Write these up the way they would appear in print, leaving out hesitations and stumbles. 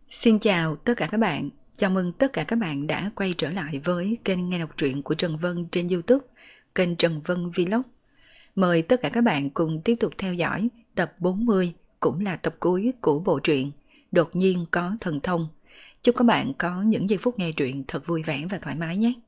Xin chào tất cả các bạn, chào mừng tất cả các bạn đã quay trở lại với kênh nghe đọc truyện của Trần Vân trên YouTube, kênh Trần Vân Vlog. Mời tất cả các bạn cùng tiếp tục theo dõi tập 40, cũng là tập cuối của bộ truyện Đột nhiên có thần thông. Chúc các bạn có những giây phút nghe truyện thật vui vẻ và thoải mái nhé.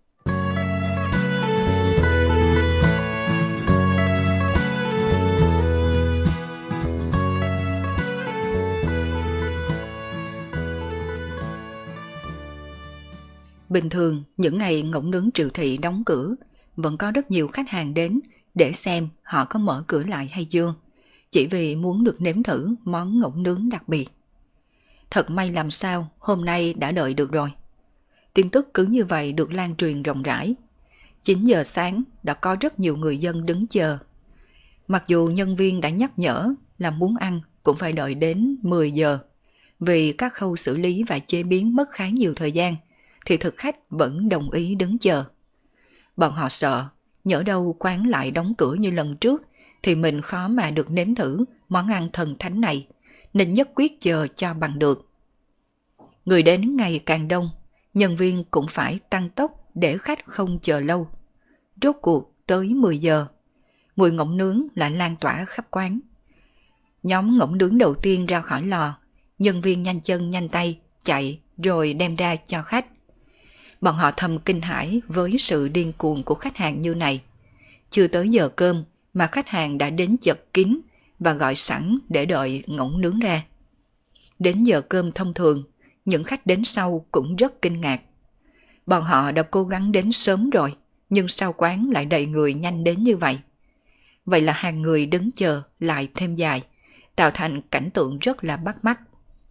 Bình thường, những ngày ngỗng nướng Triệu Thị đóng cửa, vẫn có rất nhiều khách hàng đến để xem họ có mở cửa lại hay chưa, chỉ vì muốn được nếm thử món ngỗng nướng đặc biệt. Thật may làm sao, hôm nay đã đợi được rồi. Tin tức cứ như vậy được lan truyền rộng rãi. 9 giờ sáng đã có rất nhiều người dân đứng chờ. Mặc dù nhân viên đã nhắc nhở là muốn ăn cũng phải đợi đến 10 giờ, vì các khâu xử lý và chế biến mất khá nhiều thời gian, thì thực khách vẫn đồng ý đứng chờ. Bọn họ sợ, nhỡ đâu quán lại đóng cửa như lần trước thì mình khó mà được nếm thử món ăn thần thánh này, nên nhất quyết chờ cho bằng được. Người đến ngày càng đông, nhân viên cũng phải tăng tốc để khách không chờ lâu. Rốt cuộc tới 10 giờ, mùi ngỗng nướng lại lan tỏa khắp quán. Nhóm ngỗng nướng đầu tiên ra khỏi lò, nhân viên nhanh chân nhanh tay chạy rồi đem ra cho khách. Bọn họ thầm kinh hãi với sự điên cuồng của khách hàng như này. Chưa tới giờ cơm mà khách hàng đã đến chật kín và gọi sẵn để đợi ngỗng nướng ra. Đến giờ cơm thông thường, những khách đến sau cũng rất kinh ngạc. Bọn họ đã cố gắng đến sớm rồi, nhưng sao quán lại đầy người nhanh đến như vậy? Vậy là hàng người đứng chờ lại thêm dài, tạo thành cảnh tượng rất là bắt mắt.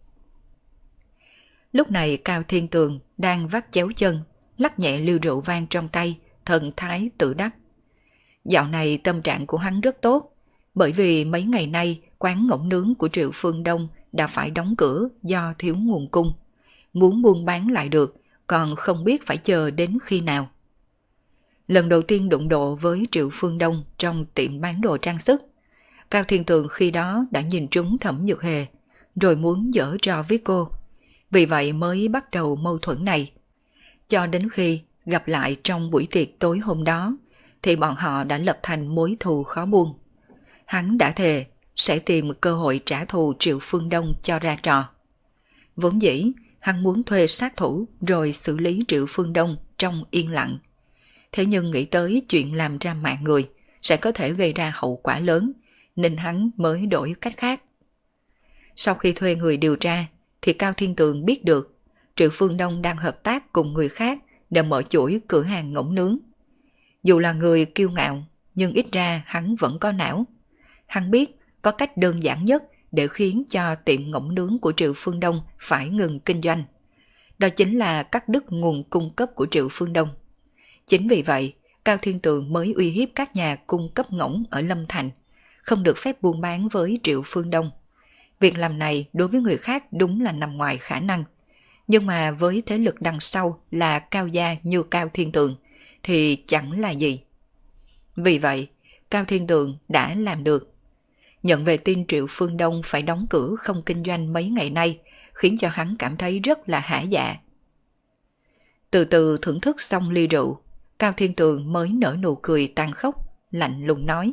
Lúc này Cao Thiên Tường đang vắt chéo chân, lắc nhẹ ly rượu vang trong tay, thần thái tự đắc. Dạo này tâm trạng của hắn rất tốt, bởi vì mấy ngày nay quán ngỗng nướng của Triệu Phương Đông đã phải đóng cửa do thiếu nguồn cung. Muốn buôn bán lại được, còn không biết phải chờ đến khi nào. Lần đầu tiên đụng độ với Triệu Phương Đông trong tiệm bán đồ trang sức, Cao Thiên Tường khi đó đã nhìn trúng Thẩm Nhược Hề, rồi muốn giở trò với cô. Vì vậy mới bắt đầu mâu thuẫn này. Cho đến khi gặp lại trong buổi tiệc tối hôm đó, thì bọn họ đã lập thành mối thù khó buông. Hắn đã thề sẽ tìm cơ hội trả thù Triệu Phương Đông cho ra trò. Vốn dĩ, hắn muốn thuê sát thủ rồi xử lý Triệu Phương Đông trong yên lặng. Thế nhưng nghĩ tới chuyện làm ra mạng người sẽ có thể gây ra hậu quả lớn, nên hắn mới đổi cách khác. Sau khi thuê người điều tra, thì Cao Thiên Tường biết được Triệu Phương Đông đang hợp tác cùng người khác để mở chuỗi cửa hàng ngỗng nướng. Dù là người kiêu ngạo, nhưng ít ra hắn vẫn có não. Hắn biết có cách đơn giản nhất để khiến cho tiệm ngỗng nướng của Triệu Phương Đông phải ngừng kinh doanh. Đó chính là cắt đứt nguồn cung cấp của Triệu Phương Đông. Chính vì vậy, Cao Thiên Tường mới uy hiếp các nhà cung cấp ngỗng ở Lâm Thành, không được phép buôn bán với Triệu Phương Đông. Việc làm này đối với người khác đúng là nằm ngoài khả năng. Nhưng mà với thế lực đằng sau là cao gia như Cao Thiên Tường thì chẳng là gì. Vì vậy, Cao Thiên Tường đã làm được. Nhận về tin Triệu Phương Đông phải đóng cửa không kinh doanh mấy ngày nay khiến cho hắn cảm thấy rất là hả dạ. Từ từ thưởng thức xong ly rượu, Cao Thiên Tường mới nở nụ cười tàn khốc, lạnh lùng nói.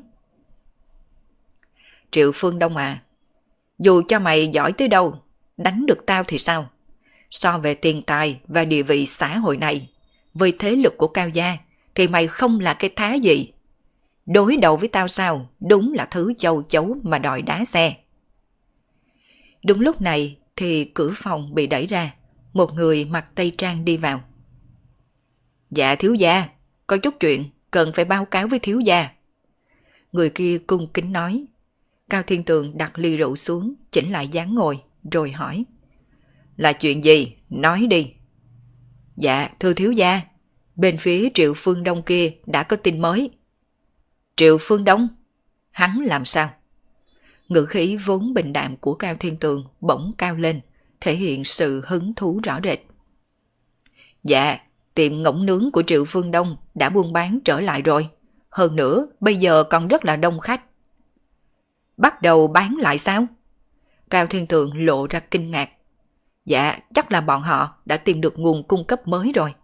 Triệu Phương Đông à, dù cho mày giỏi tới đâu, đánh được tao thì sao? So về tiền tài và địa vị xã hội này, với thế lực của Cao gia, thì mày không là cái thá gì. Đối đầu với tao sao, đúng là thứ châu chấu mà đòi đá xe. Đúng lúc này thì cửa phòng bị đẩy ra, một người mặc tây trang đi vào. Dạ thiếu gia, có chút chuyện cần phải báo cáo với thiếu gia. Người kia cung kính nói. Cao Thiên Tường đặt ly rượu xuống, chỉnh lại dáng ngồi, rồi hỏi. Là chuyện gì? Nói đi. Dạ, thưa thiếu gia, bên phía Triệu Phương Đông kia đã có tin mới. Triệu Phương Đông? Hắn làm sao? Ngữ khí vốn bình đạm của Cao Thiên Tường bỗng cao lên, thể hiện sự hứng thú rõ rệt. Dạ, tiệm ngỗng nướng của Triệu Phương Đông đã buôn bán trở lại rồi. Hơn nữa, bây giờ còn rất là đông khách. Bắt đầu bán lại sao? Cao Thiên Tường lộ ra kinh ngạc. Dạ, chắc là bọn họ đã tìm được nguồn cung cấp mới rồi.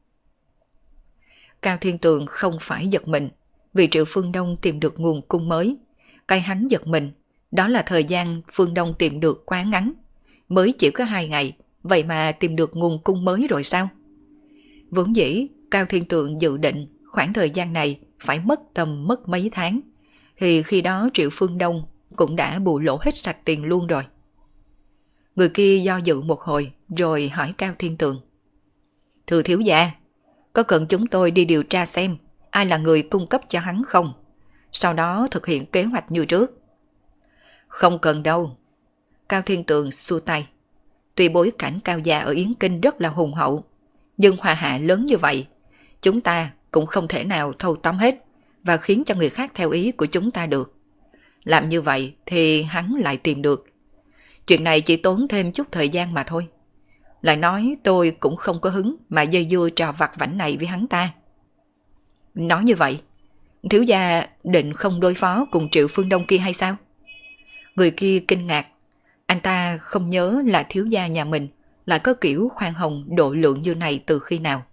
Cao Thiên Tường không phải giật mình vì Triệu Phương Đông tìm được nguồn cung mới. Cái hắn giật mình, đó là thời gian Phương Đông tìm được quá ngắn. Mới chỉ có 2 ngày, vậy mà tìm được nguồn cung mới rồi sao? Vốn dĩ, Cao Thiên Tường dự định khoảng thời gian này phải mất mấy tháng. Thì khi đó Triệu Phương Đông cũng đã bù lỗ hết sạch tiền luôn rồi. Người kia do dự một hồi rồi hỏi Cao Thiên Tường. Thưa thiếu gia, có cần chúng tôi đi điều tra xem ai là người cung cấp cho hắn không? Sau đó thực hiện kế hoạch như trước. Không cần đâu. Cao Thiên Tường xua tay. Tuy bối cảnh Cao gia ở Yến Kinh rất là hùng hậu, nhưng hòa hạ lớn như vậy, chúng ta cũng không thể nào thâu tóm hết và khiến cho người khác theo ý của chúng ta được. Làm như vậy thì hắn lại tìm được. Chuyện này chỉ tốn thêm chút thời gian mà thôi. Lại nói tôi cũng không có hứng mà dây dưa trò vặt vãnh này với hắn ta. Nói như vậy, thiếu gia định không đối phó cùng Triệu Phương Đông kia hay sao? Người kia kinh ngạc. Anh ta không nhớ là thiếu gia nhà mình lại có kiểu khoan hồng độ lượng như này từ khi nào.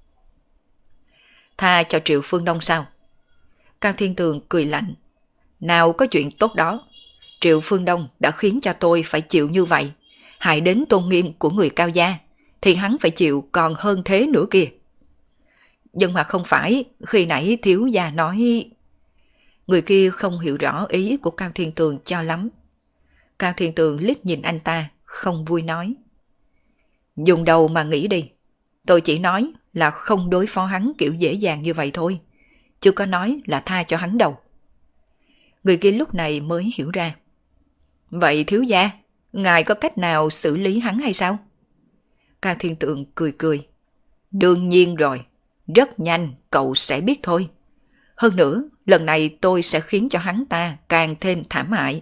Tha cho Triệu Phương Đông sao? Cao Thiên Tường cười lạnh. Nào có chuyện tốt đó. Triệu Phương Đông đã khiến cho tôi phải chịu như vậy, hại đến tôn nghiêm của người Cao gia, thì hắn phải chịu còn hơn thế nữa kìa. Nhưng mà không phải, khi nãy thiếu gia nói... Người kia không hiểu rõ ý của Cao Thiên Tường cho lắm. Cao Thiên Tường liếc nhìn anh ta, không vui nói. Dùng đầu mà nghĩ đi. Tôi chỉ nói là không đối phó hắn kiểu dễ dàng như vậy thôi. Chưa có nói là tha cho hắn đâu. Người kia lúc này mới hiểu ra. Vậy thiếu gia, ngài có cách nào xử lý hắn hay sao? Cao Thiên Tường cười cười. Đương nhiên rồi. Rất nhanh cậu sẽ biết thôi. Hơn nữa, lần này tôi sẽ khiến cho hắn ta càng thêm thảm hại.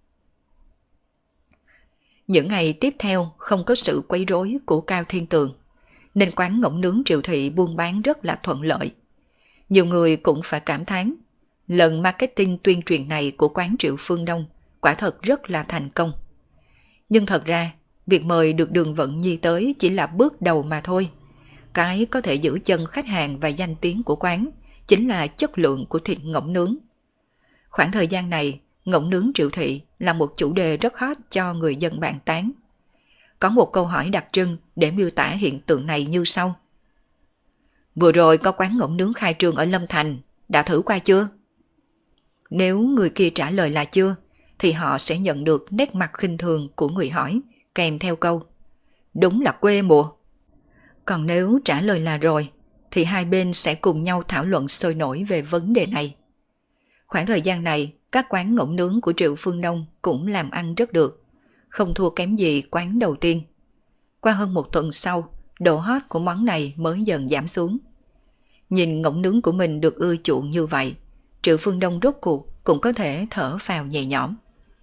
Những ngày tiếp theo không có sự quấy rối của Cao Thiên Tường, nên quán ngỗng nướng Triệu Thị buôn bán rất là thuận lợi. Nhiều người cũng phải cảm thán, lần marketing tuyên truyền này của quán Triệu Phương Đông quả thật rất là thành công. Nhưng thật ra, việc mời được Đường Vận Nhi tới chỉ là bước đầu mà thôi. Cái có thể giữ chân khách hàng và danh tiếng của quán chính là chất lượng của thịt ngỗng nướng. Khoảng thời gian này, ngỗng nướng Triệu Thị là một chủ đề rất hot cho người dân bàn tán. Có một câu hỏi đặc trưng để miêu tả hiện tượng này như sau. Vừa rồi có quán ngỗng nướng khai trương ở Lâm Thành, đã thử qua chưa? Nếu người kia trả lời là chưa, thì họ sẽ nhận được nét mặt khinh thường của người hỏi, kèm theo câu đúng là quê mùa. Còn nếu trả lời là rồi, thì hai bên sẽ cùng nhau thảo luận sôi nổi về vấn đề này. Khoảng thời gian này, các quán ngỗng nướng của Triệu Phương Đông cũng làm ăn rất được, không thua kém gì quán đầu tiên. Qua hơn một tuần sau, độ hot của món này mới dần giảm xuống. Nhìn ngỗng nướng của mình được ưa chuộng như vậy, Triệu Phương Đông rốt cuộc cũng có thể thở phào nhẹ nhõm.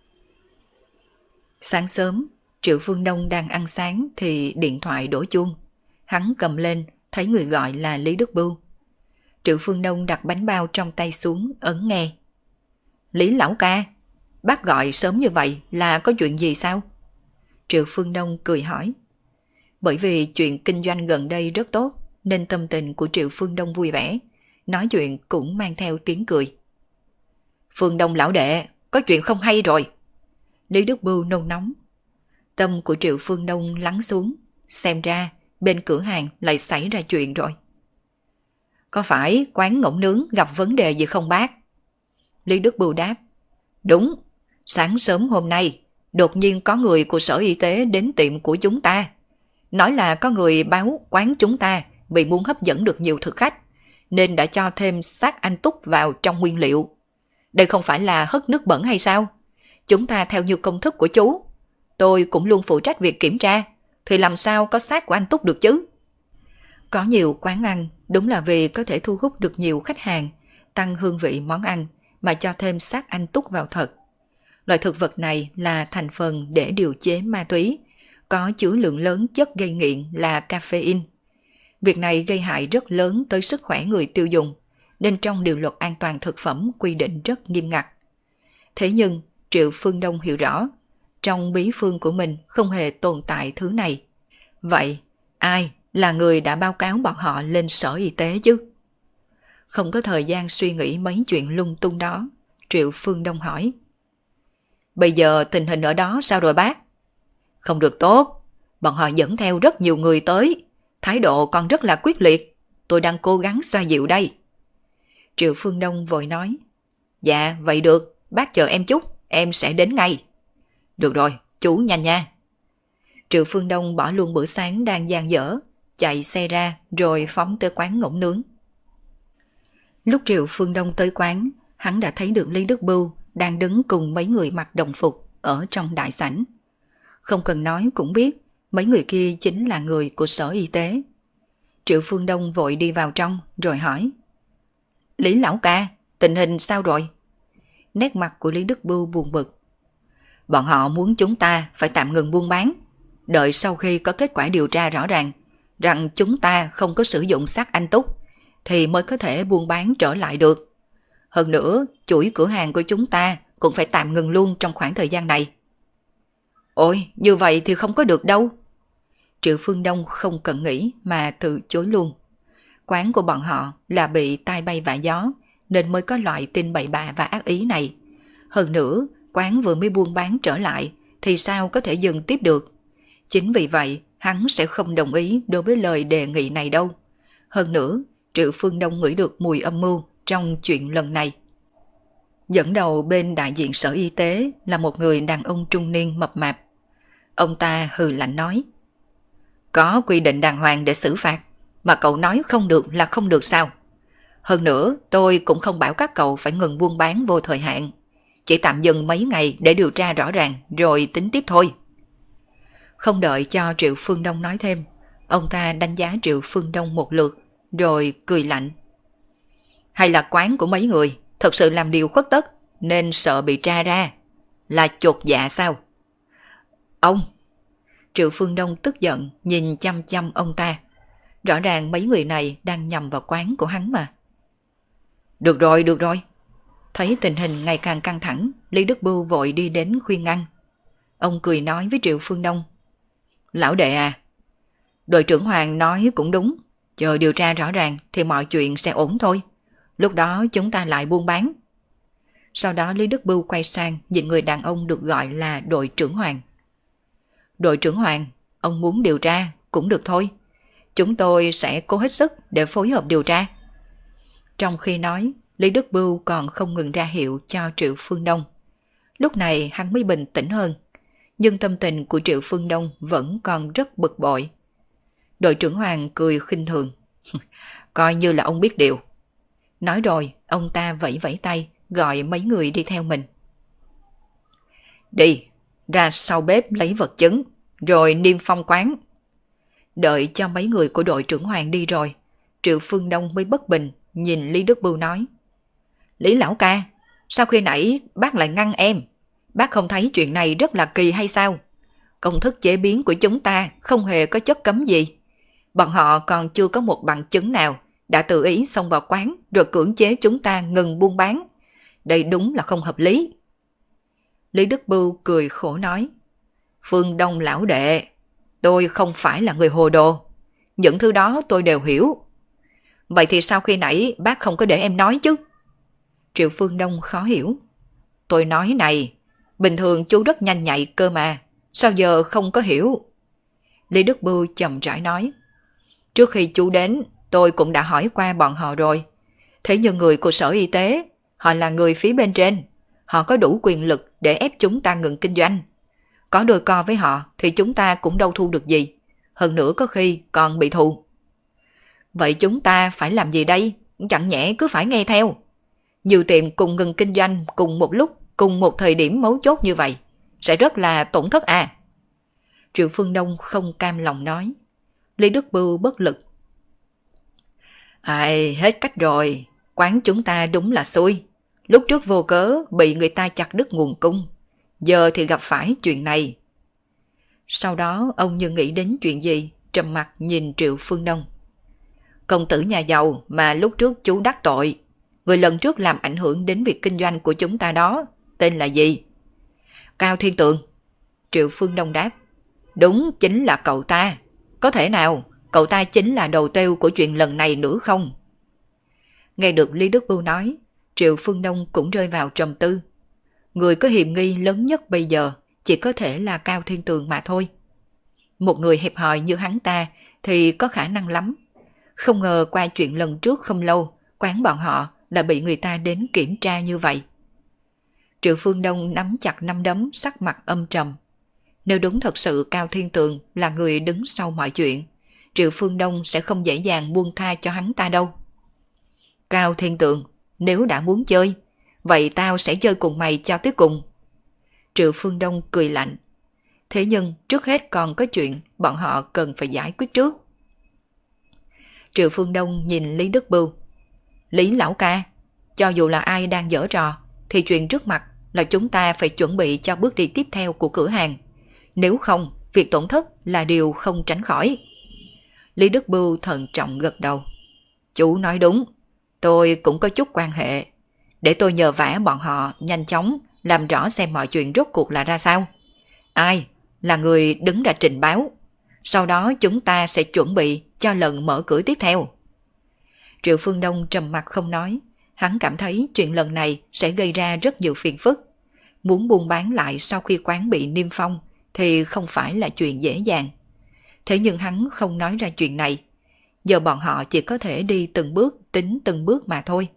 Sáng sớm, Triệu Phương Đông đang ăn sáng thì điện thoại đổ chuông. Hắn cầm lên, thấy người gọi là Lý Đức Bưu. Triệu Phương Đông đặt bánh bao trong tay xuống, ấn nghe. Lý lão ca, bác gọi sớm như vậy là có chuyện gì sao? Triệu Phương Đông cười hỏi. Bởi vì chuyện kinh doanh gần đây rất tốt, nên tâm tình của Triệu Phương Đông vui vẻ, nói chuyện cũng mang theo tiếng cười. Phương Đông lão đệ, có chuyện không hay rồi. Lý Đức Bưu nôn nóng. Tâm của Triệu Phương Đông lắng xuống, xem ra bên cửa hàng lại xảy ra chuyện rồi. Có phải quán ngỗng nướng gặp vấn đề gì không bác? Lý Đức Bưu đáp. Đúng, sáng sớm hôm nay, đột nhiên có người của Sở Y tế đến tiệm của chúng ta. Nói là có người báo quán chúng ta vì muốn hấp dẫn được nhiều thực khách, nên đã cho thêm xác anh Túc vào trong nguyên liệu. Đây không phải là hất nước bẩn hay sao? Chúng ta theo như công thức của chú. Tôi cũng luôn phụ trách việc kiểm tra, thì làm sao có xác của anh Túc được chứ? Có nhiều quán ăn đúng là vì có thể thu hút được nhiều khách hàng, tăng hương vị món ăn mà cho thêm xác anh Túc vào thật. Loại thực vật này là thành phần để điều chế ma túy, có chứa lượng lớn chất gây nghiện là caffeine. Việc này gây hại rất lớn tới sức khỏe người tiêu dùng, nên trong điều luật an toàn thực phẩm quy định rất nghiêm ngặt. Thế nhưng, Triệu Phương Đông hiểu rõ, trong bí phương của mình không hề tồn tại thứ này. Vậy, ai là người đã báo cáo bọn họ lên sở y tế chứ? Không có thời gian suy nghĩ mấy chuyện lung tung đó, Triệu Phương Đông hỏi. Bây giờ tình hình ở đó sao rồi bác? Không được tốt, bọn họ dẫn theo rất nhiều người tới, thái độ còn rất là quyết liệt, tôi đang cố gắng xoa dịu đây. Triệu Phương Đông vội nói. Dạ, vậy được, bác chờ em chút, em sẽ đến ngay. Được rồi, chú nhanh nha. Triệu Phương Đông bỏ luôn bữa sáng đang dang dở, chạy xe ra rồi phóng tới quán ngỗng nướng. Lúc Triệu Phương Đông tới quán, hắn đã thấy được Lý Đức Bưu đang đứng cùng mấy người mặc đồng phục ở trong đại sảnh. Không cần nói cũng biết, mấy người kia chính là người của sở y tế. Triệu Phương Đông vội đi vào trong rồi hỏi. Lý lão ca, tình hình sao rồi? Nét mặt của Lý Đức Bưu buồn bực. Bọn họ muốn chúng ta phải tạm ngừng buôn bán, đợi sau khi có kết quả điều tra rõ ràng rằng chúng ta không có sử dụng xác anh Túc thì mới có thể buôn bán trở lại được. Hơn nữa, chuỗi cửa hàng của chúng ta cũng phải tạm ngừng luôn trong khoảng thời gian này. Ôi, như vậy thì không có được đâu. Triệu Phương Đông không cần nghĩ mà từ chối luôn. Quán của bọn họ là bị tai bay vạ gió nên mới có loại tin bậy bạ và ác ý này. Hơn nữa, quán vừa mới buôn bán trở lại thì sao có thể dừng tiếp được. Chính vì vậy, hắn sẽ không đồng ý đối với lời đề nghị này đâu. Hơn nữa, Triệu Phương Đông ngửi được mùi âm mưu trong chuyện lần này. Dẫn đầu bên đại diện sở y tế là một người đàn ông trung niên mập mạp. Ông ta hừ lạnh nói. Có quy định đàng hoàng để xử phạt, mà cậu nói không được là không được sao? Hơn nữa, tôi cũng không bảo các cậu phải ngừng buôn bán vô thời hạn. Chỉ tạm dừng mấy ngày để điều tra rõ ràng rồi tính tiếp thôi. Không đợi cho Triệu Phương Đông nói thêm, ông ta đánh giá Triệu Phương Đông một lượt rồi cười lạnh. Hay là quán của mấy người thật sự làm điều khuất tất nên sợ bị tra ra? Là chột dạ sao? Ông! Triệu Phương Đông tức giận nhìn chăm chăm ông ta. Rõ ràng mấy người này đang nhằm vào quán của hắn mà. Được rồi, được rồi. Thấy tình hình ngày càng căng thẳng, Lý Đức Bưu vội đi đến khuyên ngăn. Ông cười nói với Triệu Phương Đông. Lão đệ à, đội trưởng Hoàng nói cũng đúng. Chờ điều tra rõ ràng thì mọi chuyện sẽ ổn thôi. Lúc đó chúng ta lại buôn bán. Sau đó Lý Đức Bưu quay sang nhìn người đàn ông được gọi là đội trưởng Hoàng. Đội trưởng Hoàng, ông muốn điều tra cũng được thôi. Chúng tôi sẽ cố hết sức để phối hợp điều tra. Trong khi nói, Lý Đức Bưu còn không ngừng ra hiệu cho Triệu Phương Đông. Lúc này hắn mới bình tĩnh hơn. Nhưng tâm tình của Triệu Phương Đông vẫn còn rất bực bội. Đội trưởng Hoàng cười khinh thường. Coi như là ông biết điều. Nói rồi, ông ta vẫy vẫy tay, gọi mấy người đi theo mình. Đi, ra sau bếp lấy vật chứng, rồi niêm phong quán. Đợi cho mấy người của đội trưởng Hoàng đi rồi, Triệu Phương Đông mới bất bình, nhìn Lý Đức Bưu nói. Lý lão ca, sao khi nãy bác lại ngăn em? Bác không thấy chuyện này rất là kỳ hay sao? Công thức chế biến của chúng ta không hề có chất cấm gì. Bọn họ còn chưa có một bằng chứng nào đã tự ý xông vào quán rồi cưỡng chế chúng ta ngừng buôn bán. Đây đúng là không hợp lý. Lý Đức Bưu cười khổ nói. Phương Đông lão đệ, tôi không phải là người hồ đồ. Những thứ đó tôi đều hiểu. Vậy thì sao khi nãy bác không có để em nói chứ? Triệu Phương Đông khó hiểu. Tôi nói này, bình thường chú rất nhanh nhạy cơ mà, sao giờ không có hiểu? Lý Đức Bưu chậm rãi nói. Trước khi chú đến, tôi cũng đã hỏi qua bọn họ rồi. Thế nhưng người của sở y tế, họ là người phía bên trên. Họ có đủ quyền lực để ép chúng ta ngừng kinh doanh. Có đôi co với họ thì chúng ta cũng đâu thu được gì. Hơn nữa có khi còn bị thù. Vậy chúng ta phải làm gì đây? Chẳng nhẽ cứ phải nghe theo. Nhiều tiệm cùng ngừng kinh doanh cùng một lúc, cùng một thời điểm mấu chốt như vậy, sẽ rất là tổn thất à. Triệu Phương Đông không cam lòng nói. Lý Đức Bưu bất lực. Ai, hết cách rồi. Quán chúng ta đúng là xui. Lúc trước vô cớ bị người ta chặt đứt nguồn cung. Giờ thì gặp phải chuyện này. Sau đó ông như nghĩ đến chuyện gì, trầm mặt nhìn Triệu Phương Đông. Công tử nhà giàu mà lúc trước chú đắc tội, người lần trước làm ảnh hưởng đến việc kinh doanh của chúng ta đó, tên là gì? Cao Thiên Tường. Triệu Phương Đông đáp. Đúng chính là cậu ta. Có thể nào cậu ta chính là đầu tiêu của chuyện lần này nữa không? Nghe được Lý Đức Bưu nói, Triệu Phương Đông cũng rơi vào trầm tư. Người có hiểm nghi lớn nhất bây giờ chỉ có thể là Cao Thiên Tường mà thôi. Một người hẹp hòi như hắn ta thì có khả năng lắm. Không ngờ qua chuyện lần trước không lâu, quán bọn họ đã bị người ta đến kiểm tra như vậy. Triệu Phương Đông nắm chặt nắm đấm, sắc mặt âm trầm. Nếu đúng thật sự Cao Thiên Tường là người đứng sau mọi chuyện, Triệu Phương Đông sẽ không dễ dàng buông tha cho hắn ta đâu. Cao Thiên Tường, nếu đã muốn chơi, vậy tao sẽ chơi cùng mày cho tới cùng. Triệu Phương Đông cười lạnh. Thế nhưng trước hết còn có chuyện bọn họ cần phải giải quyết trước. Triệu Phương Đông nhìn Lý Đức Bưu. Lý lão ca, cho dù là ai đang giở trò, thì chuyện trước mặt là chúng ta phải chuẩn bị cho bước đi tiếp theo của cửa hàng. Nếu không, việc tổn thất là điều không tránh khỏi. Lý Đức Bưu thận trọng gật đầu. Chú nói đúng, tôi cũng có chút quan hệ. Để tôi nhờ vả bọn họ nhanh chóng làm rõ xem mọi chuyện rốt cuộc là ra sao. Ai là người đứng ra trình báo. Sau đó chúng ta sẽ chuẩn bị cho lần mở cửa tiếp theo. Triệu Phương Đông trầm mặt không nói. Hắn cảm thấy chuyện lần này sẽ gây ra rất nhiều phiền phức. Muốn buôn bán lại sau khi quán bị niêm phong thì không phải là chuyện dễ dàng. Thế nhưng hắn không nói ra chuyện này. Giờ bọn họ chỉ có thể đi từng bước tính từng bước mà thôi.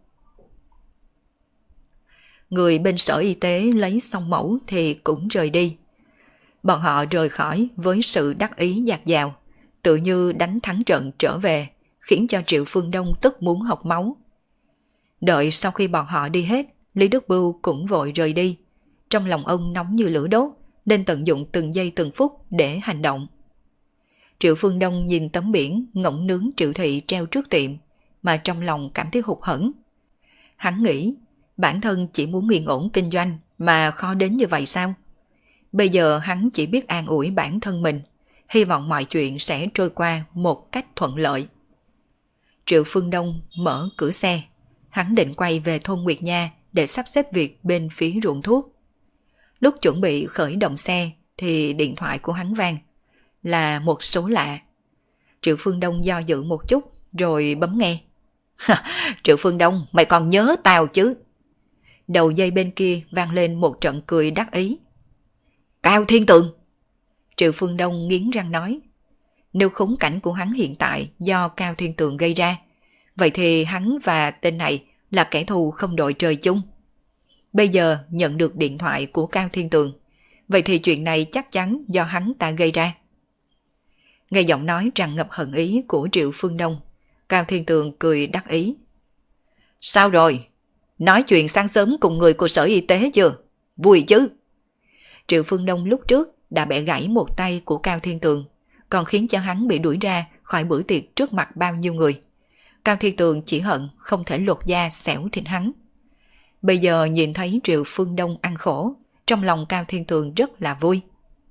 Người bên sở y tế lấy xong mẫu thì cũng rời đi. Bọn họ rời khỏi với sự đắc ý dạt dào, tự như đánh thắng trận trở về, khiến cho Triệu Phương Đông tức muốn học máu. Đợi sau khi bọn họ đi hết, Lý Đức Bưu cũng vội rời đi. Trong lòng ông nóng như lửa đốt, nên tận dụng từng giây từng phút để hành động. Triệu Phương Đông nhìn tấm biển ngỗng nướng Triệu Thị treo trước tiệm, mà trong lòng cảm thấy hụt hẫng. Hắn nghĩ, bản thân chỉ muốn yên ổn kinh doanh mà khó đến như vậy sao? Bây giờ hắn chỉ biết an ủi bản thân mình, hy vọng mọi chuyện sẽ trôi qua một cách thuận lợi. Triệu Phương Đông mở cửa xe, hắn định quay về thôn Nguyệt Nha để sắp xếp việc bên phía ruộng thuốc. Lúc chuẩn bị khởi động xe thì điện thoại của hắn vang, là một số lạ. Triệu Phương Đông do dự một chút rồi bấm nghe. Triệu Phương Đông, mày còn nhớ tao chứ? Đầu dây bên kia vang lên một trận cười đắc ý. Cao Thiên Tường! Triệu Phương Đông nghiến răng nói. Nếu khốn cảnh của hắn hiện tại do Cao Thiên Tường gây ra, vậy thì hắn và tên này là kẻ thù không đội trời chung. Bây giờ nhận được điện thoại của Cao Thiên Tường, vậy thì chuyện này chắc chắn do hắn ta gây ra. Nghe giọng nói tràn ngập hận ý của Triệu Phương Đông, Cao Thiên Tường cười đắc ý. Sao rồi? Nói chuyện sáng sớm cùng người của sở y tế chưa? Vui chứ? Triệu Phương Đông lúc trước đã bẻ gãy một tay của Cao Thiên Tường, còn khiến cho hắn bị đuổi ra khỏi bữa tiệc trước mặt bao nhiêu người. Cao Thiên Tường chỉ hận không thể lột da xẻo thịt hắn. Bây giờ nhìn thấy Triệu Phương Đông ăn khổ, trong lòng Cao Thiên Tường rất là vui.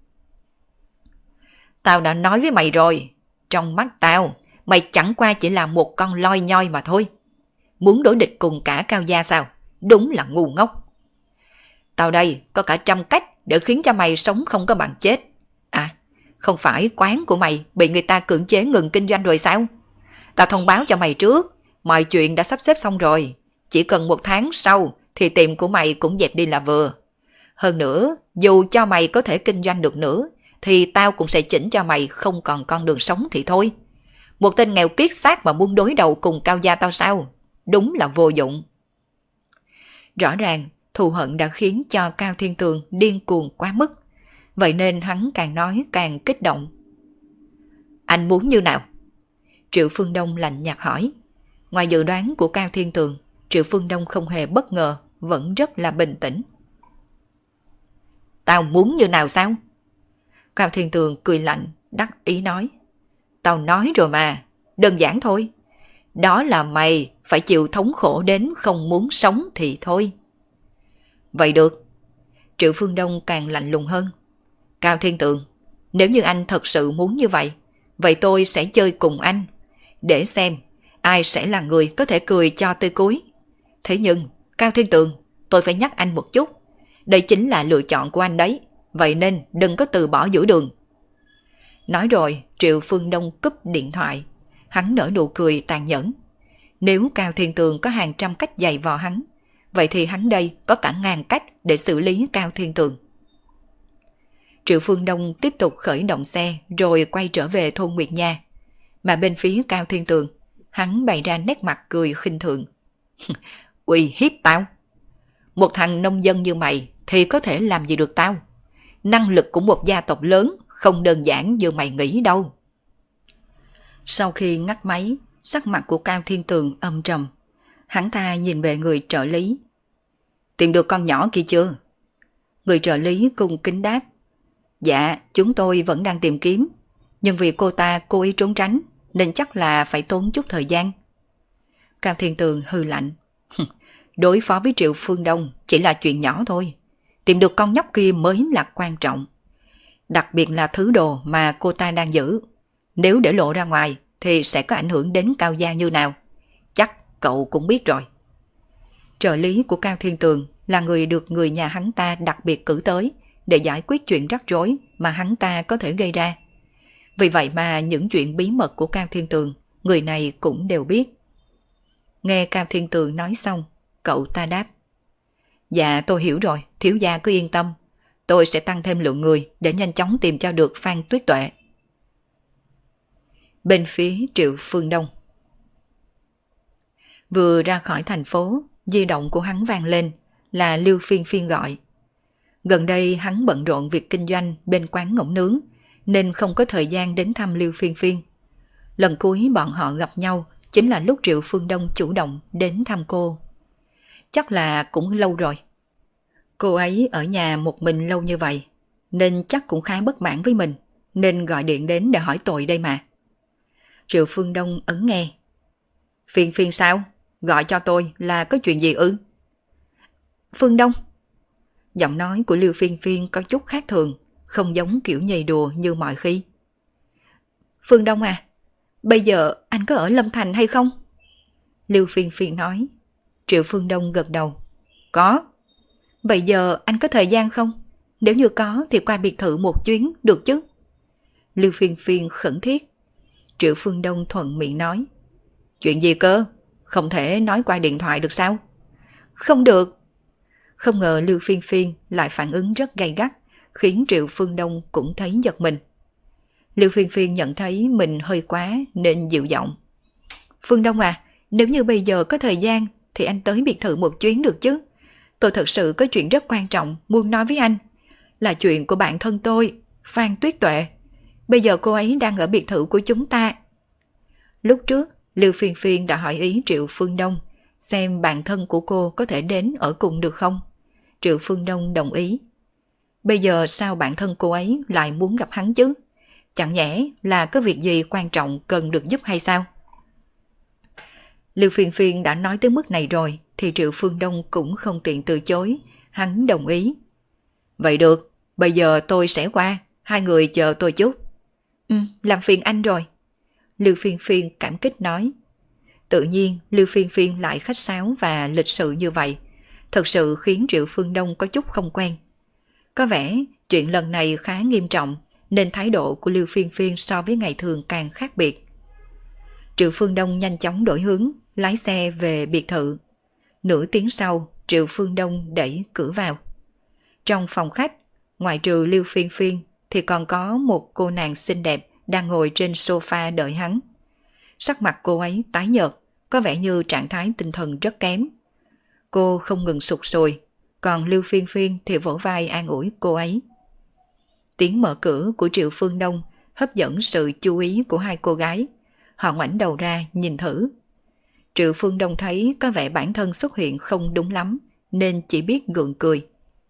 Tao đã nói với mày rồi, trong mắt tao, mày chẳng qua chỉ là một con loi nhoi mà thôi. Muốn đối địch cùng cả Cao gia sao? Đúng là ngu ngốc. Tao đây có cả trăm cách để khiến cho mày sống không có bằng chết. À, không phải quán của mày bị người ta cưỡng chế ngừng kinh doanh rồi sao? Tao thông báo cho mày trước, mọi chuyện đã sắp xếp xong rồi. Chỉ cần 1 tháng sau thì tiệm của mày cũng dẹp đi là vừa. Hơn nữa, dù cho mày có thể kinh doanh được nữa, thì tao cũng sẽ chỉnh cho mày không còn con đường sống thì thôi. Một tên nghèo kiết xác mà muốn đối đầu cùng Cao gia tao sao? Đúng là vô dụng. Rõ ràng, thù hận đã khiến cho Cao Thiên Tường điên cuồng quá mức. Vậy nên hắn càng nói càng kích động. Anh muốn như nào? Triệu Phương Đông lạnh nhạt hỏi. Ngoài dự đoán của Cao Thiên Tường, Triệu Phương Đông không hề bất ngờ, vẫn rất là bình tĩnh. Tao muốn như nào sao? Cao Thiên Tường cười lạnh, đắc ý nói. Tao nói rồi mà, đơn giản thôi. Đó là mày phải chịu thống khổ đến không muốn sống thì thôi. Vậy được. Triệu Phương Đông càng lạnh lùng hơn. Cao Thiên Tường, nếu như anh thật sự muốn như vậy, vậy tôi sẽ chơi cùng anh, để xem ai sẽ là người có thể cười cho tới cuối. Thế nhưng, Cao Thiên Tường, tôi phải nhắc anh một chút. Đây chính là lựa chọn của anh đấy. vậy nên đừng có từ bỏ giữa đường. Nói rồi, Triệu Phương Đông cúp điện thoại. Hắn nở nụ cười tàn nhẫn. Nếu Cao Thiên Tường có hàng trăm cách giày vò hắn, vậy thì hắn đây có cả ngàn cách để xử lý Cao Thiên Tường. Triệu Phương Đông tiếp tục khởi động xe rồi quay trở về thôn Nguyệt Nha. Mà bên phía Cao Thiên Tường, hắn bày ra nét mặt cười khinh thường. Uy hiếp tao? Một thằng nông dân như mày thì có thể làm gì được tao? Năng lực của một gia tộc lớn không đơn giản như mày nghĩ đâu. Sau khi ngắt máy, sắc mặt của Cao Thiên Tường âm trầm. Hắn ta nhìn về người trợ lý. Tìm được con nhỏ kia chưa? Người trợ lý cung kính đáp. Dạ, chúng tôi vẫn đang tìm kiếm. Nhưng vì cô ta cố ý trốn tránh, nên chắc là phải tốn chút thời gian. Cao Thiên Tường hừ lạnh. Đối phó với Triệu Phương Đông chỉ là chuyện nhỏ thôi. Tìm được con nhóc kia mới là quan trọng. Đặc biệt là thứ đồ mà cô ta đang giữ. Nếu để lộ ra ngoài thì sẽ có ảnh hưởng đến Cao gia như nào. Chắc cậu cũng biết rồi. Trợ lý của Cao Thiên Tường là người được người nhà hắn ta đặc biệt cử tới để giải quyết chuyện rắc rối mà hắn ta có thể gây ra. Vì vậy mà những chuyện bí mật của Cao Thiên Tường, người này cũng đều biết. Nghe Cao Thiên Tường nói xong, cậu ta đáp. Dạ tôi hiểu rồi, thiếu gia cứ yên tâm. Tôi sẽ tăng thêm lượng người để nhanh chóng tìm cho được Phan Tuyết Tuệ. Bên phía Triệu Phương Đông. Vừa ra khỏi thành phố, di động của hắn vang lên là Lưu Phiên Phiên gọi. Gần đây hắn bận rộn việc kinh doanh bên quán ngỗng nướng nên không có thời gian đến thăm Lưu Phiên Phiên. Lần cuối bọn họ gặp nhau chính là lúc Triệu Phương Đông chủ động đến thăm cô. Chắc là cũng lâu rồi. Cô ấy ở nhà một mình lâu như vậy nên chắc cũng khá bất mãn với mình, nên gọi điện đến để hỏi tội đây mà. Triệu Phương Đông ấn nghe. Phiên Phiên sao? Gọi cho tôi là có chuyện gì ư? Phương Đông. Giọng nói của Lưu Phiên Phiên có chút khác thường, không giống kiểu nhầy đùa như mọi khi. Phương Đông à, bây giờ anh có ở Lâm Thành hay không? Lưu Phiên Phiên nói. Triệu Phương Đông gật đầu. Có. Vậy giờ anh có thời gian không? Nếu như có thì qua biệt thự một chuyến được chứ? Lưu Phiên Phiên khẩn thiết. Triệu Phương Đông thuận miệng nói. Chuyện gì cơ? Không thể nói qua điện thoại được sao? Không được. Không ngờ Lưu Phiên Phiên lại phản ứng rất gay gắt, khiến Triệu Phương Đông cũng thấy giật mình. Lưu Phiên Phiên nhận thấy mình hơi quá nên dịu giọng. Phương Đông à, nếu như bây giờ có thời gian thì anh tới biệt thự một chuyến được chứ? Tôi thật sự có chuyện rất quan trọng muốn nói với anh. Là chuyện của bạn thân tôi, Phan Tuyết Tuệ. Bây giờ cô ấy đang ở biệt thự của chúng ta. Lúc trước, Lưu Phiên Phiên đã hỏi ý Triệu Phương Đông xem bạn thân của cô có thể đến ở cùng được không. Triệu Phương Đông đồng ý. Bây giờ sao bạn thân cô ấy lại muốn gặp hắn chứ? Chẳng nhẽ là có việc gì quan trọng cần được giúp hay sao? Lưu Phiên Phiên đã nói tới mức này rồi thì Triệu Phương Đông cũng không tiện từ chối. Hắn đồng ý. Vậy được, bây giờ tôi sẽ qua. Hai người chờ tôi chút. Làm phiền anh rồi. Lưu Phiên Phiên cảm kích nói. Tự nhiên Lưu Phiên Phiên lại khách sáo và lịch sự như vậy, thật sự khiến Triệu Phương Đông có chút không quen. Có vẻ chuyện lần này khá nghiêm trọng nên thái độ của Lưu Phiên Phiên so với ngày thường càng khác biệt. Triệu Phương Đông nhanh chóng đổi hướng, lái xe về biệt thự. Nửa tiếng sau, Triệu Phương Đông đẩy cửa vào. Trong phòng khách, ngoại trừ Lưu Phiên Phiên thì còn có một cô nàng xinh đẹp đang ngồi trên sofa đợi hắn. Sắc mặt cô ấy tái nhợt, có vẻ như trạng thái tinh thần rất kém. Cô không ngừng sụt sùi, còn Lưu Phiên Phiên thì vỗ vai an ủi cô ấy. Tiếng mở cửa của Triệu Phương Đông hấp dẫn sự chú ý của hai cô gái. Họ ngoảnh đầu ra nhìn thử. Triệu Phương Đông thấy có vẻ bản thân xuất hiện không đúng lắm nên chỉ biết gượng cười.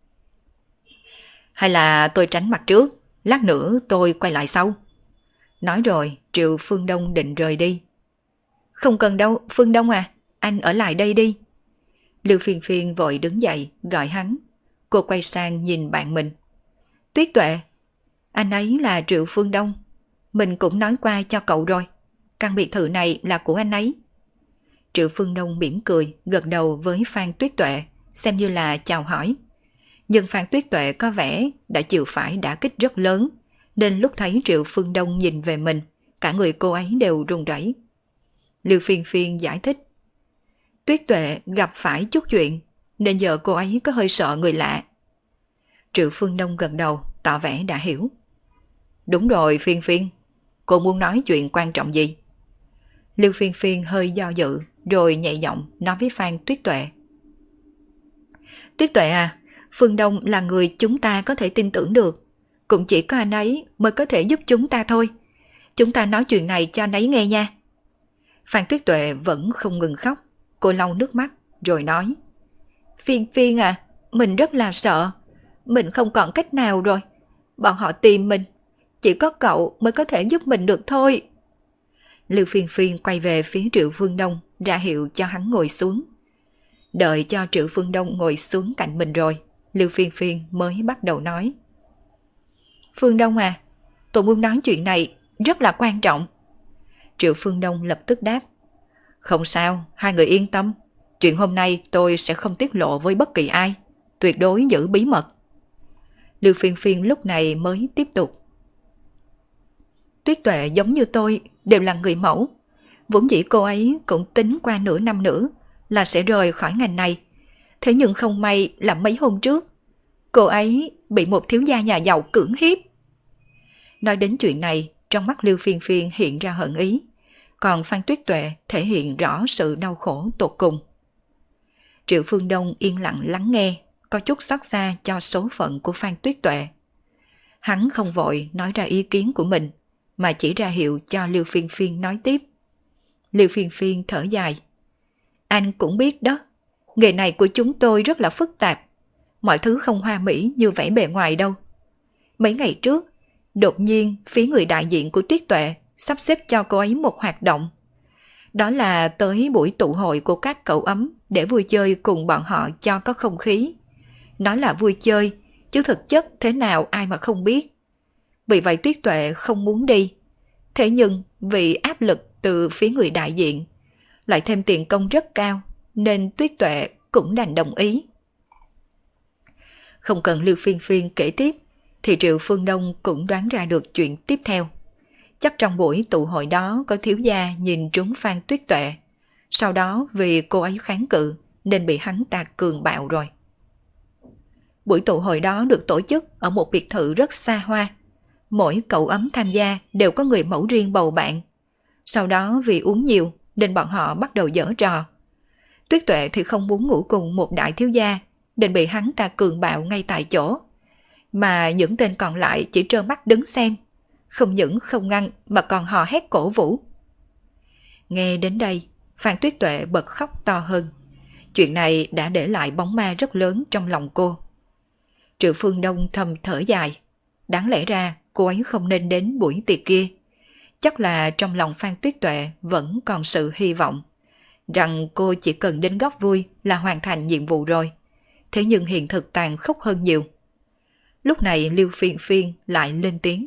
Hay là tôi tránh mặt trước, lát nữa tôi quay lại sau. Nói rồi Triệu Phương Đông định rời đi. Không cần đâu, Phương Đông à, anh ở lại đây đi. Lưu Phiên Phiên vội đứng dậy gọi hắn. Cô quay sang nhìn bạn mình. Tuyết Tuệ, anh ấy là Triệu Phương Đông. Mình cũng nói qua cho cậu rồi. Căn biệt thự này là của anh ấy. Triệu Phương Đông mỉm cười, gật đầu với Phan Tuyết Tuệ, xem như là chào hỏi. Nhưng Phan Tuyết Tuệ có vẻ đã chịu phải đả kích rất lớn, nên lúc thấy Triệu Phương Đông nhìn về mình, cả người cô ấy đều run rẩy. Lưu Phiên Phiên giải thích. Tuyết Tuệ gặp phải chút chuyện, nên giờ cô ấy có hơi sợ người lạ. Triệu Phương Đông gật đầu, tỏ vẻ đã hiểu. Đúng rồi Phiên Phiên, cô muốn nói chuyện quan trọng gì? Lưu Phiên Phiên hơi do dự, rồi nhẹ giọng nói với Phan Tuyết Tuệ. Tuyết Tuệ à, Phương Đông là người chúng ta có thể tin tưởng được. Cũng chỉ có anh ấy mới có thể giúp chúng ta thôi. Chúng ta nói chuyện này cho anh ấy nghe nha. Phan Tuyết Tuệ vẫn không ngừng khóc. Cô lau nước mắt rồi nói. Phiên Phiên à, mình rất là sợ. Mình không còn cách nào rồi. Bọn họ tìm mình. Chỉ có cậu mới có thể giúp mình được thôi. Lưu Phiên Phiên quay về phía Triệu Phương Đông, ra hiệu cho hắn ngồi xuống. Đợi cho Triệu Phương Đông ngồi xuống cạnh mình rồi, Lưu Phiên Phiên mới bắt đầu nói. Phương Đông à, tôi muốn nói chuyện này rất là quan trọng. Triệu Phương Đông lập tức đáp. Không sao, hai người yên tâm. Chuyện hôm nay tôi sẽ không tiết lộ với bất kỳ ai. Tuyệt đối giữ bí mật. Lưu Phiên Phiên lúc này mới tiếp tục. Tuyết Tuệ giống như tôi đều là người mẫu. Vốn dĩ cô ấy cũng tính qua nửa năm nữa là sẽ rời khỏi ngành này. Thế nhưng không may là mấy hôm trước, cô ấy bị một thiếu gia nhà giàu cưỡng hiếp. Nói đến chuyện này, trong mắt Lưu Phiên Phiên hiện ra hận ý, còn Phan Tuyết Tuệ thể hiện rõ sự đau khổ tột cùng. Triệu Phương Đông yên lặng lắng nghe, có chút xót xa cho số phận của Phan Tuyết Tuệ. Hắn không vội nói ra ý kiến của mình, mà chỉ ra hiệu cho Lưu Phiên Phiên nói tiếp. Lưu Phiên Phiên thở dài. Anh cũng biết đó, nghề này của chúng tôi rất là phức tạp. Mọi thứ không hoa mỹ như vẻ bề ngoài đâu. Mấy ngày trước, đột nhiên phía người đại diện của Tuyết Tuệ sắp xếp cho cô ấy một hoạt động. Đó là tới buổi tụ hội của các cậu ấm để vui chơi cùng bọn họ cho có không khí. Nói là vui chơi, chứ thực chất thế nào ai mà không biết. Vì vậy Tuyết Tuệ không muốn đi. Thế nhưng vì áp lực từ phía người đại diện, lại thêm tiền công rất cao, nên Tuyết Tuệ cũng đành đồng ý. Không cần Lưu Phiên Phiên kể tiếp, thì Triệu Phương Đông cũng đoán ra được chuyện tiếp theo. Chắc trong buổi tụ hội đó có thiếu gia nhìn trúng Phan Tuyết Tuệ. Sau đó vì cô ấy kháng cự nên bị hắn ta cường bạo rồi. Buổi tụ hội đó được tổ chức ở một biệt thự rất xa hoa. Mỗi cậu ấm tham gia đều có người mẫu riêng bầu bạn. Sau đó vì uống nhiều nên bọn họ bắt đầu giở trò. Tuyết Tuệ thì không muốn ngủ cùng một đại thiếu gia nên bị hắn ta cường bạo ngay tại chỗ. Mà những tên còn lại chỉ trơ mắt đứng xem. Không những không ngăn mà còn hò hét cổ vũ. Nghe đến đây, Phan Tuyết Tuệ bật khóc to hơn. Chuyện này đã để lại bóng ma rất lớn trong lòng cô. Triệu Phương Đông thầm thở dài. Đáng lẽ ra cô ấy không nên đến buổi tiệc kia. Chắc là trong lòng Phan Tuyết Tuệ vẫn còn sự hy vọng rằng cô chỉ cần đến góp vui là hoàn thành nhiệm vụ rồi. Thế nhưng hiện thực tàn khốc hơn nhiều. Lúc này Lưu Phiên Phiên lại lên tiếng.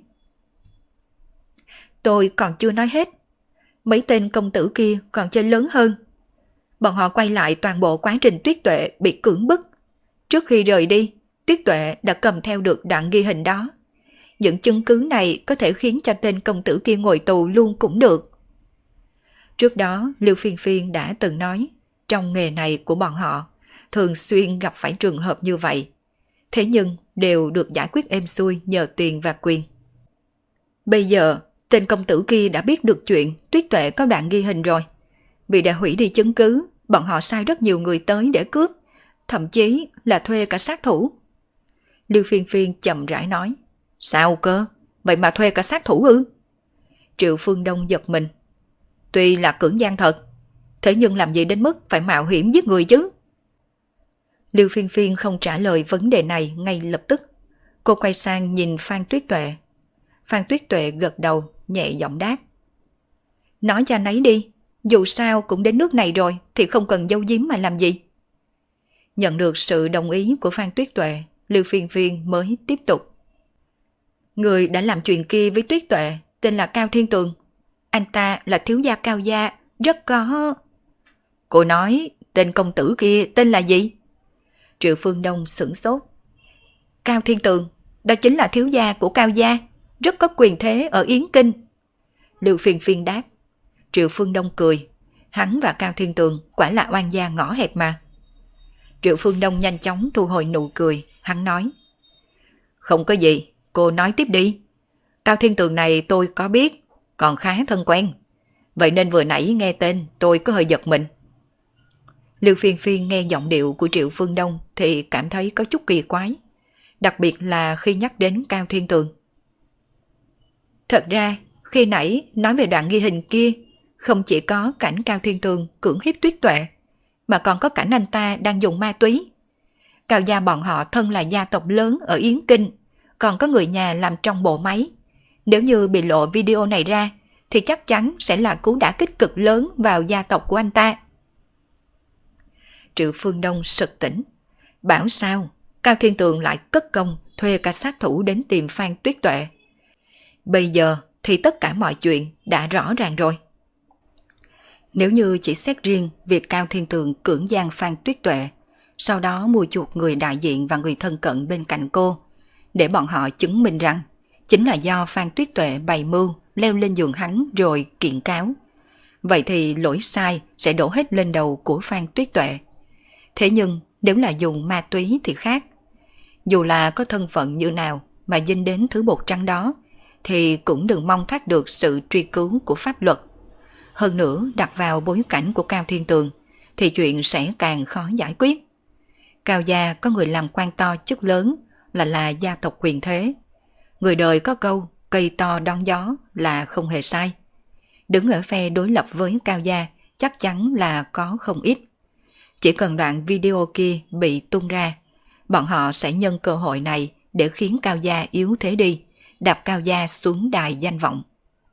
Tôi còn chưa nói hết. Mấy tên công tử kia còn chơi lớn hơn. Bọn họ quay lại toàn bộ quá trình Tuyết Tuệ bị cưỡng bức. Trước khi rời đi, Tuyết Tuệ đã cầm theo được đoạn ghi hình đó. Những chứng cứ này có thể khiến cho tên công tử kia ngồi tù luôn cũng được. Trước đó, Lưu Phiên Phiên đã từng nói, trong nghề này của bọn họ, thường xuyên gặp phải trường hợp như vậy. Thế nhưng đều được giải quyết êm xuôi nhờ tiền và quyền. Bây giờ, tên công tử kia đã biết được chuyện Tuyết Tuệ có đoạn ghi hình rồi. Vì đã hủy đi chứng cứ, bọn họ sai rất nhiều người tới để cướp, thậm chí là thuê cả sát thủ. Lưu Phiên Phiên chậm rãi nói. Sao cơ? Vậy mà thuê cả sát thủ ư? Triệu Phương Đông giật mình. Tuy là cưỡng gian thật, thế nhưng làm gì đến mức phải mạo hiểm giết người chứ? Lưu Phiên Phiên không trả lời vấn đề này ngay lập tức. Cô quay sang nhìn Phan Tuyết Tuệ. Phan Tuyết Tuệ gật đầu, nhẹ giọng đáp. Nói cho anh ấy đi, dù sao cũng đến nước này rồi thì không cần giấu giếm mà làm gì. Nhận được sự đồng ý của Phan Tuyết Tuệ, Lưu Phiên Phiên mới tiếp tục. Người đã làm chuyện kia với Tuyết Tuệ tên là Cao Thiên Tường. Anh ta là thiếu gia Cao gia, rất có... Cô nói tên công tử kia tên là gì? Triệu Phương Đông sửng sốt. Cao Thiên Tường, đó chính là thiếu gia của Cao gia, rất có quyền thế ở Yến Kinh. Lưu Phiên Phiên đáp. Triệu Phương Đông cười, hắn và Cao Thiên Tường quả là oan gia ngõ hẹp mà. Triệu Phương Đông nhanh chóng thu hồi nụ cười, hắn nói. Không có gì, cô nói tiếp đi. Cao Thiên Tường này tôi có biết, còn khá thân quen. Vậy nên vừa nãy nghe tên tôi có hơi giật mình. Lưu Phiên Phiên nghe giọng điệu của Triệu Phương Đông thì cảm thấy có chút kỳ quái. Đặc biệt là khi nhắc đến Cao Thiên Tường. Thật ra, khi nãy nói về đoạn ghi hình kia, không chỉ có cảnh Cao Thiên Tường cưỡng hiếp Tuyết Tuệ, mà còn có cảnh anh ta đang dùng ma túy. Cao gia bọn họ thân là gia tộc lớn ở Yến Kinh, còn có người nhà làm trong bộ máy. Nếu như bị lộ video này ra, thì chắc chắn sẽ là cú đả kích cực lớn vào gia tộc của anh ta. Triệu Phương Đông sực tỉnh. Bảo sao, Cao Thiên Tường lại cất công thuê cả sát thủ đến tìm Phan Tuyết Tuệ. Bây giờ thì tất cả mọi chuyện đã rõ ràng rồi. Nếu như chỉ xét riêng việc Cao Thiên Tường cưỡng gian Phan Tuyết Tuệ, sau đó mua chuộc người đại diện và người thân cận bên cạnh cô, để bọn họ chứng minh rằng chính là do Phan Tuyết Tuệ bày mưu leo lên giường hắn rồi kiện cáo. Vậy thì lỗi sai sẽ đổ hết lên đầu của Phan Tuyết Tuệ. Thế nhưng nếu là dùng ma túy thì khác. Dù là có thân phận như nào mà dính đến thứ bột trắng đó, thì cũng đừng mong thoát được sự truy cứu của pháp luật. Hơn nữa đặt vào bối cảnh của Cao Thiên Tường thì chuyện sẽ càng khó giải quyết. Cao gia có người làm quan to chức lớn là gia tộc quyền thế. Người đời có câu cây to đón gió là không hề sai. Đứng ở phe đối lập với Cao gia chắc chắn là có không ít. Chỉ cần đoạn video kia bị tung ra, bọn họ sẽ nhân cơ hội này để khiến Cao gia yếu thế đi, đạp Cao gia xuống đài danh vọng.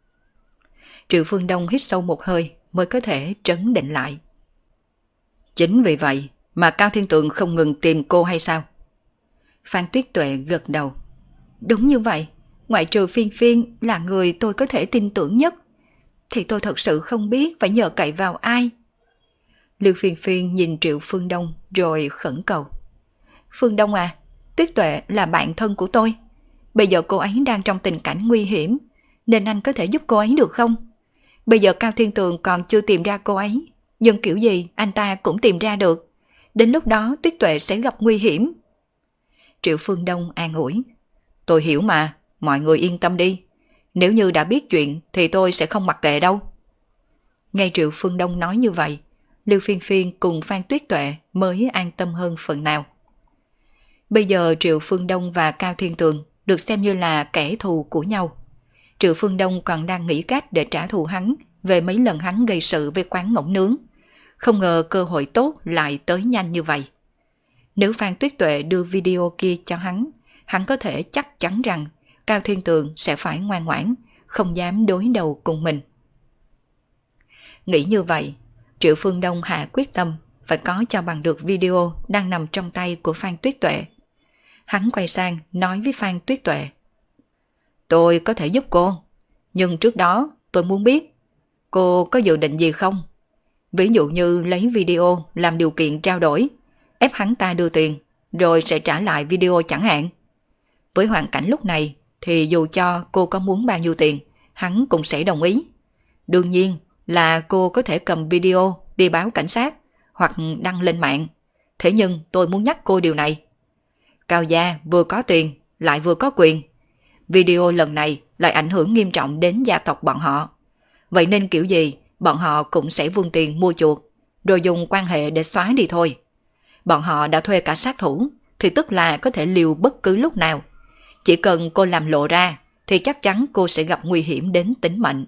Triệu Phương Đông hít sâu một hơi mới có thể trấn định lại. Chính vì vậy mà Cao Thiên Tường không ngừng tìm cô hay sao? Phan Tuyết Tuệ gật đầu. Đúng như vậy, ngoại trừ Phiên Phiên là người tôi có thể tin tưởng nhất, thì tôi thật sự không biết phải nhờ cậy vào ai. Lưu Phiên Phiên nhìn Triệu Phương Đông rồi khẩn cầu. Phương Đông à, Tuyết Tuệ là bạn thân của tôi. Bây giờ cô ấy đang trong tình cảnh nguy hiểm, nên anh có thể giúp cô ấy được không? Bây giờ Cao Thiên Tường còn chưa tìm ra cô ấy, nhưng kiểu gì anh ta cũng tìm ra được. Đến lúc đó Tuyết Tuệ sẽ gặp nguy hiểm. Triệu Phương Đông an ủi. Tôi hiểu mà, mọi người yên tâm đi. Nếu như đã biết chuyện thì tôi sẽ không mặc kệ đâu. Nghe Triệu Phương Đông nói như vậy, Lưu Phiên Phiên cùng Phan Tuyết Tuệ mới an tâm hơn phần nào. Bây giờ Triệu Phương Đông và Cao Thiên Tường được xem như là kẻ thù của nhau. Triệu Phương Đông còn đang nghĩ cách để trả thù hắn về mấy lần hắn gây sự với quán ngỗng nướng. Không ngờ cơ hội tốt lại tới nhanh như vậy. Nếu Phan Tuyết Tuệ đưa video kia cho hắn có thể chắc chắn rằng Cao Thiên Tường sẽ phải ngoan ngoãn, không dám đối đầu cùng mình. Nghĩ như vậy, Triệu Phương Đông hạ quyết tâm phải có cho bằng được video đang nằm trong tay của Phan Tuyết Tuệ. Hắn quay sang nói với Phan Tuyết Tuệ. Tôi có thể giúp cô, nhưng trước đó tôi muốn biết cô có dự định gì không? Ví dụ như lấy video làm điều kiện trao đổi, ép hắn ta đưa tiền, rồi sẽ trả lại video chẳng hạn. Với hoàn cảnh lúc này thì dù cho cô có muốn bao nhiêu tiền, hắn cũng sẽ đồng ý. Đương nhiên là cô có thể cầm video đi báo cảnh sát hoặc đăng lên mạng. Thế nhưng tôi muốn nhắc cô điều này. Cao gia vừa có tiền lại vừa có quyền. Video lần này lại ảnh hưởng nghiêm trọng đến gia tộc bọn họ. Vậy nên kiểu gì bọn họ cũng sẽ vung tiền mua chuộc, rồi dùng quan hệ để xóa đi thôi. Bọn họ đã thuê cả sát thủ, thì tức là có thể liều bất cứ lúc nào. Chỉ cần cô làm lộ ra, thì chắc chắn cô sẽ gặp nguy hiểm đến tính mệnh.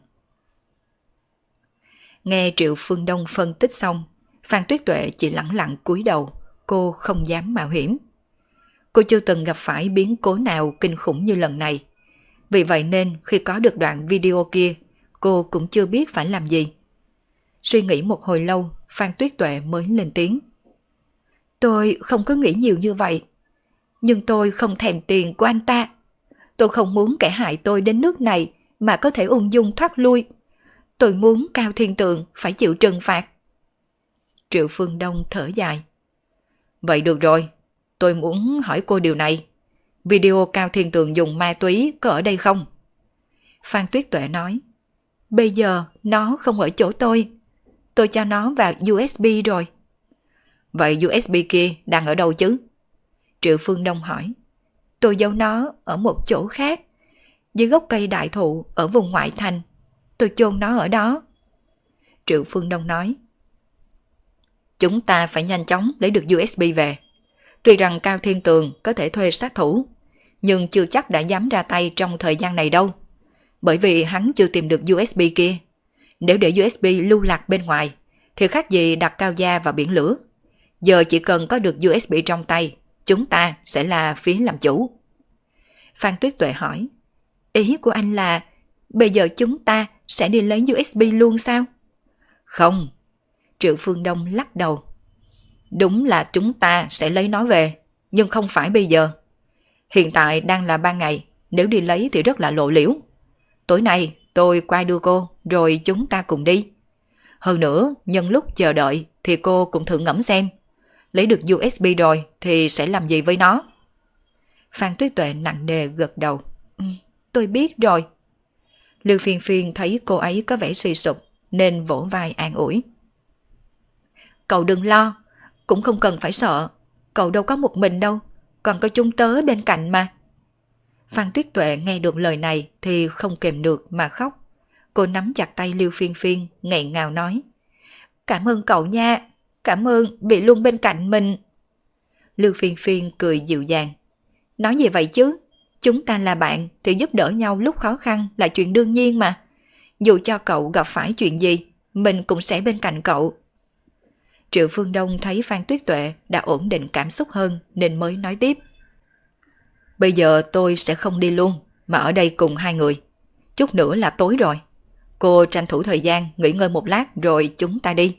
Nghe Triệu Phương Đông phân tích xong, Phan Tuyết Tuệ chỉ lẳng lặng cúi đầu, cô không dám mạo hiểm. Cô chưa từng gặp phải biến cố nào kinh khủng như lần này. Vì vậy nên khi có được đoạn video kia, cô cũng chưa biết phải làm gì. Suy nghĩ một hồi lâu, Phan Tuyết Tuệ mới lên tiếng. Tôi không có nghĩ nhiều như vậy. Nhưng tôi không thèm tiền của anh ta. Tôi không muốn kẻ hại tôi đến nước này mà có thể ung dung thoát lui. Tôi muốn Cao Thiên Tường phải chịu trừng phạt. Triệu Phương Đông thở dài. Vậy được rồi, tôi muốn hỏi cô điều này. Video Cao Thiên Tường dùng ma túy có ở đây không? Phan Tuyết Tuệ nói, bây giờ nó không ở chỗ tôi. Tôi cho nó vào USB rồi. Vậy USB kia đang ở đâu chứ? Triệu Phương Đông hỏi. Tôi giấu nó ở một chỗ khác, dưới gốc cây đại thụ ở vùng ngoại thành. Tôi chôn nó ở đó. Triệu Phương Đông nói. Chúng ta phải nhanh chóng lấy được USB về. Tuy rằng Cao Thiên Tường có thể thuê sát thủ, nhưng chưa chắc đã dám ra tay trong thời gian này đâu. Bởi vì hắn chưa tìm được USB kia. Nếu để USB lưu lạc bên ngoài, thì khác gì đặt Cao Gia vào biển lửa. Giờ chỉ cần có được USB trong tay, chúng ta sẽ là phía làm chủ. Phan Tuyết Tuệ hỏi, ý của anh là bây giờ chúng ta sẽ đi lấy USB luôn sao? Không. Triệu Phương Đông lắc đầu. Đúng là chúng ta sẽ lấy nó về, nhưng không phải bây giờ. Hiện tại đang là ban ngày, nếu đi lấy thì rất là lộ liễu. Tối nay tôi qua đưa cô, rồi chúng ta cùng đi. Hơn nữa, nhân lúc chờ đợi thì cô cũng thử ngẫm xem. Lấy được USB rồi thì sẽ làm gì với nó? Phan Tuyết Tuệ nặng nề gật đầu. Tôi biết rồi. Lưu Phiên Phiên thấy cô ấy có vẻ suy sụp nên vỗ vai an ủi. Cậu đừng lo, cũng không cần phải sợ. Cậu đâu có một mình đâu, còn có chúng tớ bên cạnh mà. Phan Tuyết Tuệ nghe được lời này thì không kềm được mà khóc. Cô nắm chặt tay Lưu Phiên Phiên, nghẹn ngào nói. Cảm ơn cậu nha, cảm ơn vì luôn bên cạnh mình. Lưu Phiên Phiên cười dịu dàng. Nói gì vậy chứ? Chúng ta là bạn thì giúp đỡ nhau lúc khó khăn là chuyện đương nhiên mà. Dù cho cậu gặp phải chuyện gì, mình cũng sẽ bên cạnh cậu. Triệu Phương Đông thấy Phan Tuyết Tuệ đã ổn định cảm xúc hơn nên mới nói tiếp. Bây giờ tôi sẽ không đi luôn, mà ở đây cùng hai người. Chút nữa là tối rồi. Cô tranh thủ thời gian nghỉ ngơi một lát rồi chúng ta đi.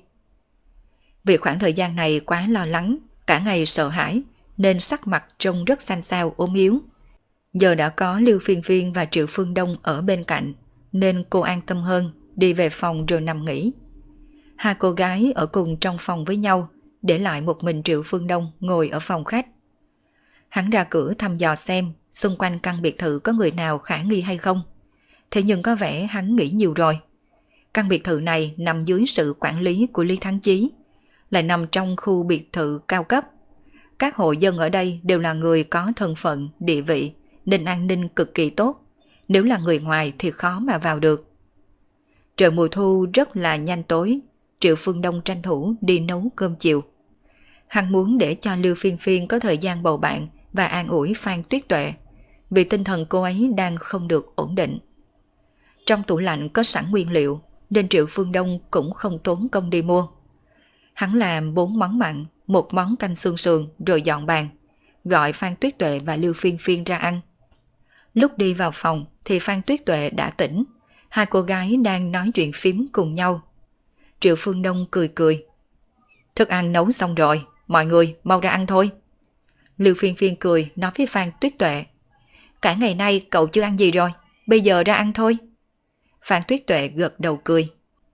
Vì khoảng thời gian này quá lo lắng, cả ngày sợ hãi, nên sắc mặt trông rất xanh xao ốm yếu. Giờ đã có Lưu Phiên Phiên và Triệu Phương Đông ở bên cạnh, nên cô an tâm hơn, đi về phòng rồi nằm nghỉ. Hai cô gái ở cùng trong phòng với nhau, để lại một mình Triệu Phương Đông ngồi ở phòng khách. Hắn ra cửa thăm dò xem xung quanh căn biệt thự có người nào khả nghi hay không. Thế nhưng có vẻ hắn nghĩ nhiều rồi. Căn biệt thự này nằm dưới sự quản lý của Lý Thắng Chí, lại nằm trong khu biệt thự cao cấp. Các hộ dân ở đây đều là người có thân phận, địa vị, nên an ninh cực kỳ tốt. Nếu là người ngoài thì khó mà vào được. Trời mùa thu rất là nhanh tối, Triệu Phương Đông tranh thủ đi nấu cơm chiều. Hắn muốn để cho Lưu Phiên Phiên có thời gian bầu bạn và an ủi Phan Tuyết Tuệ, vì tinh thần cô ấy đang không được ổn định. Trong tủ lạnh có sẵn nguyên liệu, nên Triệu Phương Đông cũng không tốn công đi mua. Hắn làm 4 món mặn, 1 món canh xương sườn rồi dọn bàn, gọi Phan Tuyết Tuệ và Lưu Phiên Phiên ra ăn. Lúc đi vào phòng thì Phan Tuyết Tuệ đã tỉnh, hai cô gái đang nói chuyện phím cùng nhau. Triệu Phương Đông cười cười. Thức ăn nấu xong rồi, mọi người mau ra ăn thôi. Lưu Phiên Phiên cười nói với Phan Tuyết Tuệ. Cả ngày nay cậu chưa ăn gì rồi, bây giờ ra ăn thôi. Phan Tuyết Tuệ gật đầu cười.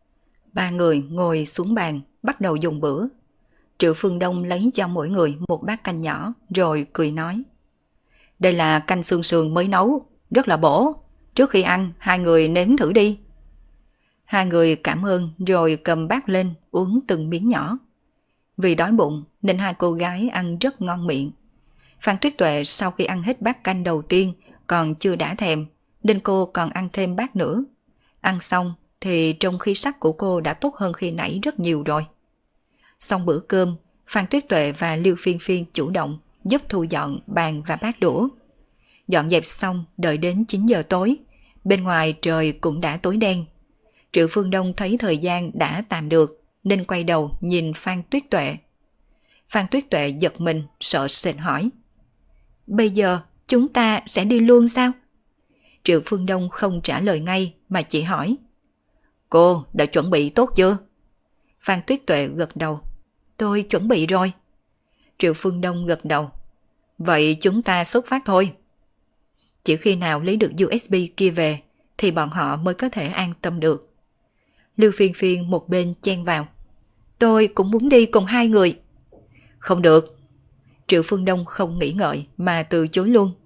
Ba người ngồi xuống bàn, bắt đầu dùng bữa. Triệu Phương Đông lấy cho mỗi người một bát canh nhỏ, rồi cười nói. Đây là canh xương sườn mới nấu, rất là bổ. Trước khi ăn, hai người nếm thử đi. Hai người cảm ơn rồi cầm bát lên uống từng miếng nhỏ. Vì đói bụng nên hai cô gái ăn rất ngon miệng. Phan Tuyết Tuệ sau khi ăn hết bát canh đầu tiên còn chưa đã thèm, nên cô còn ăn thêm bát nữa. Ăn xong thì trông khí sắc của cô đã tốt hơn khi nãy rất nhiều rồi. Xong bữa cơm, Phan Tuyết Tuệ và Lưu Phiên Phiên chủ động giúp thu dọn bàn và bát đũa. Dọn dẹp xong đợi đến 9 giờ tối, bên ngoài trời cũng đã tối đen. Triệu Phương Đông thấy thời gian đã tạm được nên quay đầu nhìn Phan Tuyết Tuệ. Phan Tuyết Tuệ giật mình sợ sệt hỏi. Bây giờ chúng ta sẽ đi luôn sao? Triệu Phương Đông không trả lời ngay mà chỉ hỏi. Cô đã chuẩn bị tốt chưa? Phan Tuyết Tuệ gật đầu. Tôi chuẩn bị rồi. Triệu Phương Đông gật đầu. Vậy chúng ta xuất phát thôi. Chỉ khi nào lấy được USB kia về thì bọn họ mới có thể an tâm được. Lưu Phiên Phiên một bên chen vào. Tôi cũng muốn đi cùng hai người. Không được. Triệu Phương Đông không nghĩ ngợi mà từ chối luôn.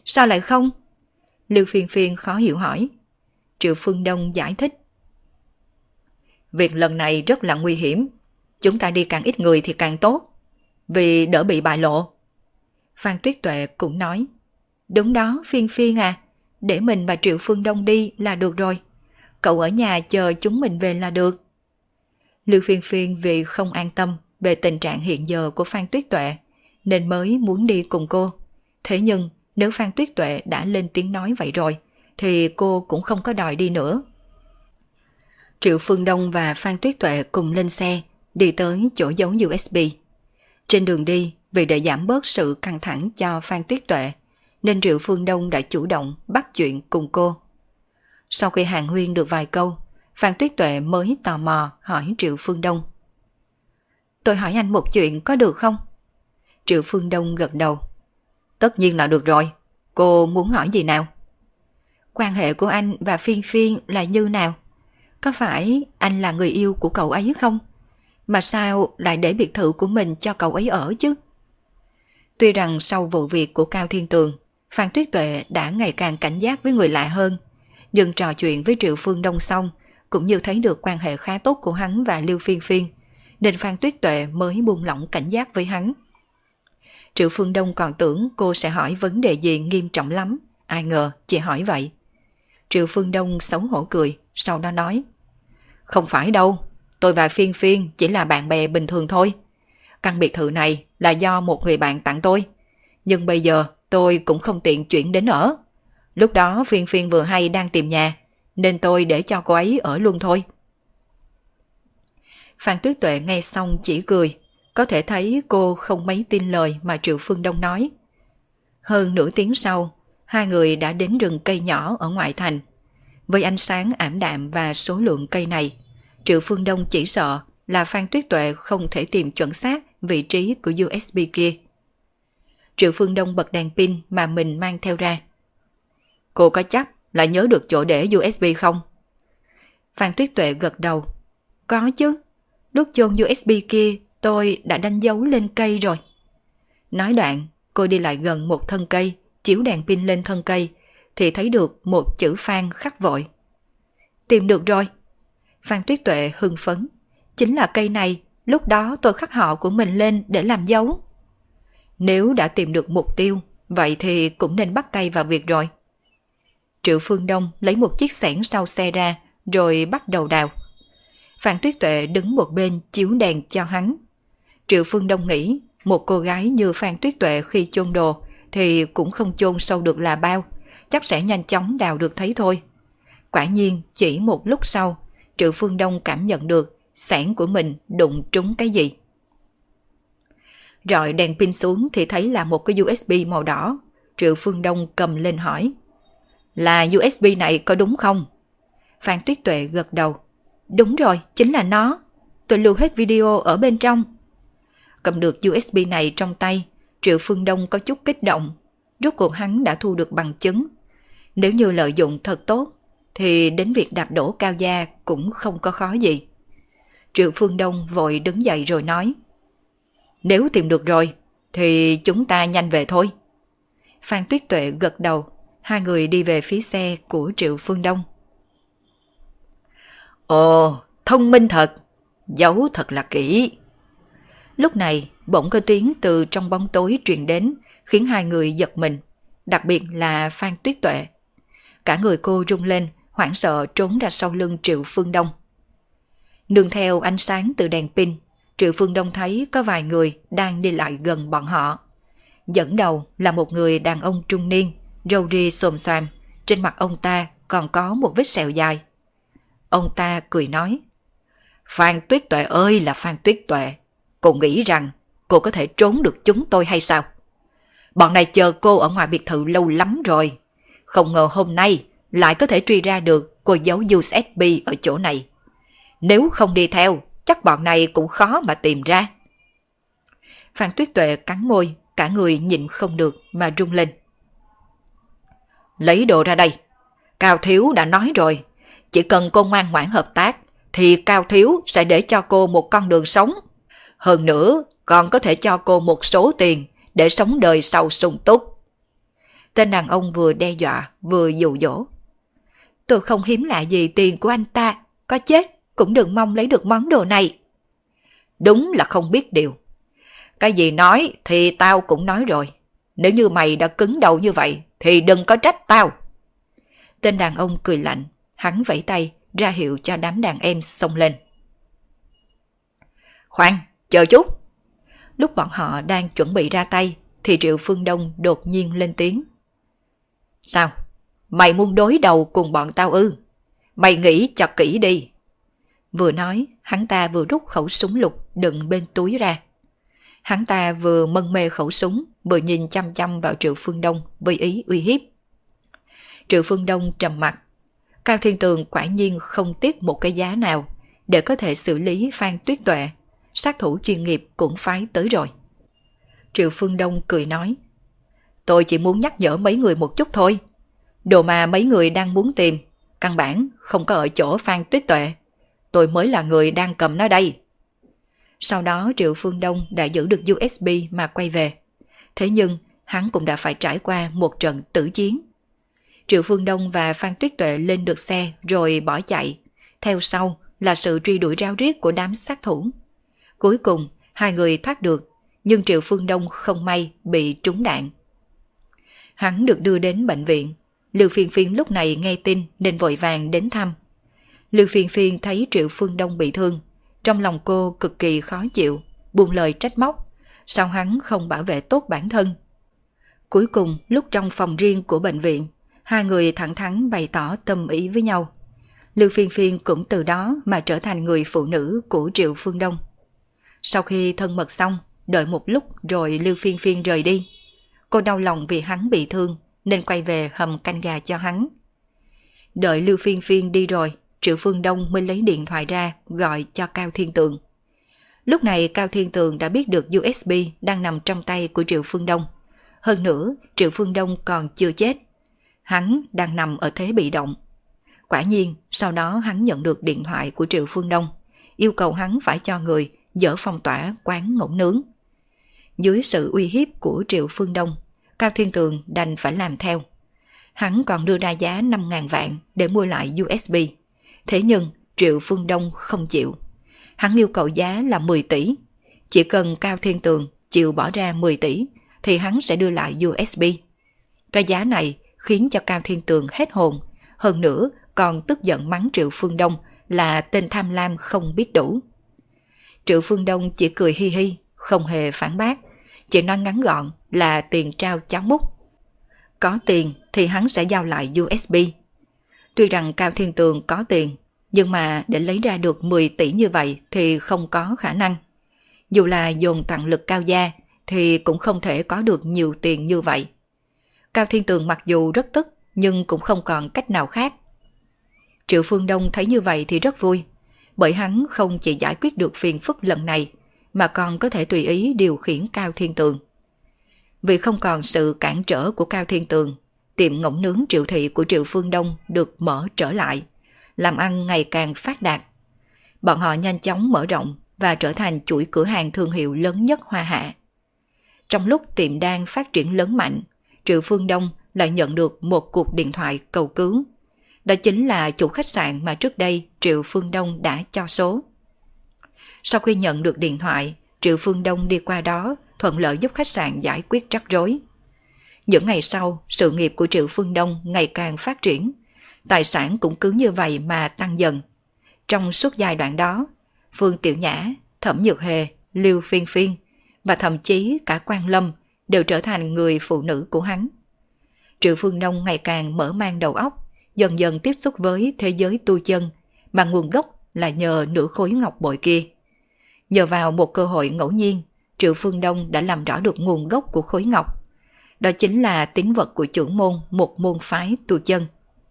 sao lại không? Lưu Phiên Phiên khó hiểu hỏi. Triệu Phương Đông giải thích. Việc lần này rất là nguy hiểm, chúng ta đi càng ít người thì càng tốt, vì đỡ bị bại lộ. Phan Tuyết Tuệ cũng nói. Đúng đó Phiên Phiên à, để mình và Triệu Phương Đông đi là được rồi. Cậu ở nhà chờ chúng mình về là được. Lưu Phiên Phiên vì không an tâm về tình trạng hiện giờ của Phan Tuyết Tuệ nên mới muốn đi cùng cô. Thế nhưng nếu Phan Tuyết Tuệ đã lên tiếng nói vậy rồi thì cô cũng không có đòi đi nữa. Triệu Phương Đông và Phan Tuyết Tuệ cùng lên xe đi tới chỗ giấu USB. Trên đường đi, vì để giảm bớt sự căng thẳng cho Phan Tuyết Tuệ nên Triệu Phương Đông đã chủ động bắt chuyện cùng cô. Sau khi hàn huyên được vài câu, Phan Tuyết Tuệ mới tò mò hỏi Triệu Phương Đông. Tôi hỏi anh một chuyện có được không? Triệu Phương Đông gật đầu. Tất nhiên là được rồi, cô muốn hỏi gì nào? Quan hệ của anh và Phiên Phiên là như nào? Có phải anh là người yêu của cậu ấy không? Mà sao lại để biệt thự của mình cho cậu ấy ở chứ? Tuy rằng sau vụ việc của Cao Thiên Tường, Phan Tuyết Tuệ đã ngày càng cảnh giác với người lạ hơn, nhưng trò chuyện với Triệu Phương Đông xong, cũng như thấy được quan hệ khá tốt của hắn và Lưu Phiên Phiên, nên Phan Tuyết Tuệ mới buông lỏng cảnh giác với hắn. Triệu Phương Đông còn tưởng cô sẽ hỏi vấn đề gì nghiêm trọng lắm, ai ngờ chỉ hỏi vậy. Triệu Phương Đông xấu hổ cười, sau đó nói. Không phải đâu, tôi và Phiên Phiên chỉ là bạn bè bình thường thôi. Căn biệt thự này là do một người bạn tặng tôi, nhưng bây giờ tôi cũng không tiện chuyển đến ở. Lúc đó Phiên Phiên vừa hay đang tìm nhà, nên tôi để cho cô ấy ở luôn thôi. Phan Tuyết Tuệ nghe xong chỉ cười, có thể thấy cô không mấy tin lời mà Triệu Phương Đông nói. Hơn nửa tiếng sau, hai người đã đến rừng cây nhỏ ở ngoại thành. Với ánh sáng ảm đạm và số lượng cây này, Triệu Phương Đông chỉ sợ là Phan Tuyết Tuệ không thể tìm chuẩn xác vị trí của USB kia. Triệu Phương Đông bật đèn pin mà mình mang theo ra. Cô có chắc là nhớ được chỗ để USB không? Phan Tuyết Tuệ gật đầu. Có chứ, lúc chôn USB kia tôi đã đánh dấu lên cây rồi. Nói đoạn, cô đi lại gần một thân cây, chiếu đèn pin lên thân cây, thì thấy được một chữ Phan khắc vội. Tìm được rồi. Phan Tuyết Tuệ hưng phấn. Chính là cây này, lúc đó tôi khắc họ của mình lên để làm dấu. Nếu đã tìm được mục tiêu, vậy thì cũng nên bắt tay vào việc rồi. Triệu Phương Đông lấy một chiếc xẻng sau xe ra, rồi bắt đầu đào. Phan Tuyết Tuệ đứng một bên chiếu đèn cho hắn. Triệu Phương Đông nghĩ, một cô gái như Phan Tuyết Tuệ khi chôn đồ thì cũng không chôn sâu được là bao, chắc sẽ nhanh chóng đào được thấy thôi. Quả nhiên, chỉ một lúc sau, Triệu Phương Đông cảm nhận được xẻng của mình đụng trúng cái gì. Rọi đèn pin xuống thì thấy là một cái USB màu đỏ. Triệu Phương Đông cầm lên hỏi. Là USB này có đúng không? Phan Tuyết Tuệ gật đầu. Đúng rồi, chính là nó. Tôi lưu hết video ở bên trong. Cầm được USB này trong tay, Triệu Phương Đông có chút kích động. Rốt cuộc hắn đã thu được bằng chứng. Nếu như lợi dụng thật tốt, thì đến việc đạp đổ Cao Gia cũng không có khó gì. Triệu Phương Đông vội đứng dậy rồi nói. Nếu tìm được rồi, thì chúng ta nhanh về thôi. Phan Tuyết Tuệ gật đầu, hai người đi về phía xe của Triệu Phương Đông. Ồ, thông minh thật, giấu thật là kỹ. Lúc này, bỗng có tiếng từ trong bóng tối truyền đến, khiến hai người giật mình, đặc biệt là Phan Tuyết Tuệ. Cả người cô rung lên, hoảng sợ trốn ra sau lưng Triệu Phương Đông. Nương theo ánh sáng từ đèn pin, Triệu Phương Đông thấy có vài người đang đi lại gần bọn họ. Dẫn đầu là một người đàn ông trung niên, râu ria xồm xoàm, trên mặt ông ta còn có một vết sẹo dài. Ông ta cười nói, Phan Tuyết Tuệ ơi là Phan Tuyết Tuệ, cô nghĩ rằng cô có thể trốn được chúng tôi hay sao? Bọn này chờ cô ở ngoài biệt thự lâu lắm rồi, không ngờ hôm nay lại có thể truy ra được cô giấu USB ở chỗ này. Nếu không đi theo, chắc bọn này cũng khó mà tìm ra. Phan Tuyết Tuệ cắn môi, cả người nhịn không được mà rung lên. Lấy đồ ra đây. Cao Thiếu đã nói rồi, chỉ cần cô ngoan ngoãn hợp tác, thì Cao Thiếu sẽ để cho cô một con đường sống. Hơn nữa, còn có thể cho cô một số tiền để sống đời sau sung túc. Tên đàn ông vừa đe dọa vừa dụ dỗ. Tôi không hiếm lạ gì tiền của anh ta, có chết cũng đừng mong lấy được món đồ này. Đúng là không biết điều. Cái gì nói thì tao cũng nói rồi. Nếu như mày đã cứng đầu như vậy thì đừng có trách tao. Tên đàn ông cười lạnh, hắn vẫy tay ra hiệu cho đám đàn em xông lên. Khoan, chờ chút. Lúc bọn họ đang chuẩn bị ra tay thì Triệu Phương Đông đột nhiên lên tiếng. Sao? Mày muốn đối đầu cùng bọn tao ư? Mày nghĩ cho kỹ đi. Vừa nói, hắn ta vừa rút khẩu súng lục đựng bên túi ra. Hắn ta vừa mân mê khẩu súng, vừa nhìn chăm chăm vào Triệu Phương Đông với ý uy hiếp. Triệu Phương Đông trầm mặt. Cao Thiên Tường quả nhiên không tiếc một cái giá nào để có thể xử lý Phan Tuyết Tuệ. Sát thủ chuyên nghiệp cũng phái tới rồi. Triệu Phương Đông cười nói. Tôi chỉ muốn nhắc nhở mấy người một chút thôi. Đồ mà mấy người đang muốn tìm, căn bản không có ở chỗ Phan Tuyết Tuệ. Tôi mới là người đang cầm nó đây. Sau đó Triệu Phương Đông đã giữ được USB mà quay về. Thế nhưng hắn cũng đã phải trải qua một trận tử chiến. Triệu Phương Đông và Phan Tuyết Tuệ lên được xe rồi bỏ chạy. Theo sau là sự truy đuổi ráo riết của đám sát thủ. Cuối cùng hai người thoát được, nhưng Triệu Phương Đông không may bị trúng đạn. Hắn được đưa đến bệnh viện. Lưu Phiên Phiên lúc này nghe tin nên vội vàng đến thăm. Lưu Phiên Phiên thấy Triệu Phương Đông bị thương, trong lòng cô cực kỳ khó chịu, buông lời trách móc. Sao hắn không bảo vệ tốt bản thân? Cuối cùng lúc trong phòng riêng của bệnh viện, hai người thẳng thắn bày tỏ tâm ý với nhau. Lưu Phiên Phiên cũng từ đó mà trở thành người phụ nữ của Triệu Phương Đông. Sau khi thân mật xong, đợi một lúc rồi Lưu Phiên Phiên rời đi. Cô đau lòng vì hắn bị thương nên quay về hầm canh gà cho hắn. Đợi Lưu Phiên Phiên đi rồi, Triệu Phương Đông mới lấy điện thoại ra gọi cho Cao Thiên Tường. Lúc này Cao Thiên Tường đã biết được USB đang nằm trong tay của Triệu Phương Đông. Hơn nữa, Triệu Phương Đông còn chưa chết. Hắn đang nằm ở thế bị động. Quả nhiên, sau đó hắn nhận được điện thoại của Triệu Phương Đông, yêu cầu hắn phải cho người dỡ phong tỏa quán ngỗng nướng. Dưới sự uy hiếp của Triệu Phương Đông, Cao Thiên Tường đành phải làm theo. Hắn còn đưa ra giá 5.000 vạn để mua lại USB. Thế nhưng Triệu Phương Đông không chịu. Hắn yêu cầu giá là 10 tỷ. Chỉ cần Cao Thiên Tường chịu bỏ ra 10 tỷ thì hắn sẽ đưa lại USB. Cái giá này khiến cho Cao Thiên Tường hết hồn. Hơn nữa còn tức giận mắng Triệu Phương Đông là tên tham lam không biết đủ. Triệu Phương Đông chỉ cười hi hi, không hề phản bác. Chỉ nói ngắn gọn là tiền trao cháo múc. Có tiền thì hắn sẽ giao lại USB. Tuy rằng Cao Thiên Tường có tiền, nhưng mà để lấy ra được 10 tỷ như vậy thì không có khả năng. Dù là dồn tặng lực cao gia thì cũng không thể có được nhiều tiền như vậy. Cao Thiên Tường mặc dù rất tức nhưng cũng không còn cách nào khác. Triệu Phương Đông thấy như vậy thì rất vui, bởi hắn không chỉ giải quyết được phiền phức lần này mà còn có thể tùy ý điều khiển Cao Thiên Tường. Vì không còn sự cản trở của Cao Thiên Tường, tiệm ngỗng nướng Triệu Thị của Triệu Phương Đông được mở trở lại, làm ăn ngày càng phát đạt. Bọn họ nhanh chóng mở rộng và trở thành chuỗi cửa hàng thương hiệu lớn nhất Hoa Hạ. Trong lúc tiệm đang phát triển lớn mạnh, Triệu Phương Đông lại nhận được một cuộc điện thoại cầu cứu. Đó chính là chủ khách sạn mà trước đây Triệu Phương Đông đã cho số. Sau khi nhận được điện thoại, Triệu Phương Đông đi qua đó thuận lợi giúp khách sạn giải quyết rắc rối. Những ngày sau, sự nghiệp của Triệu Phương Đông ngày càng phát triển. Tài sản cũng cứ như vậy mà tăng dần. Trong suốt giai đoạn đó, Phương Tiểu Nhã, Thẩm Nhược Hề, Lưu Phiên Phiên và thậm chí cả Quan Lâm đều trở thành người phụ nữ của hắn. Triệu Phương Đông ngày càng mở mang đầu óc, dần dần tiếp xúc với thế giới tu chân, mà nguồn gốc là nhờ nửa khối ngọc bội kia. Nhờ vào một cơ hội ngẫu nhiên, Triệu Phương Đông đã làm rõ được nguồn gốc của khối ngọc. Đó chính là tín vật của trưởng môn một môn phái tu chân.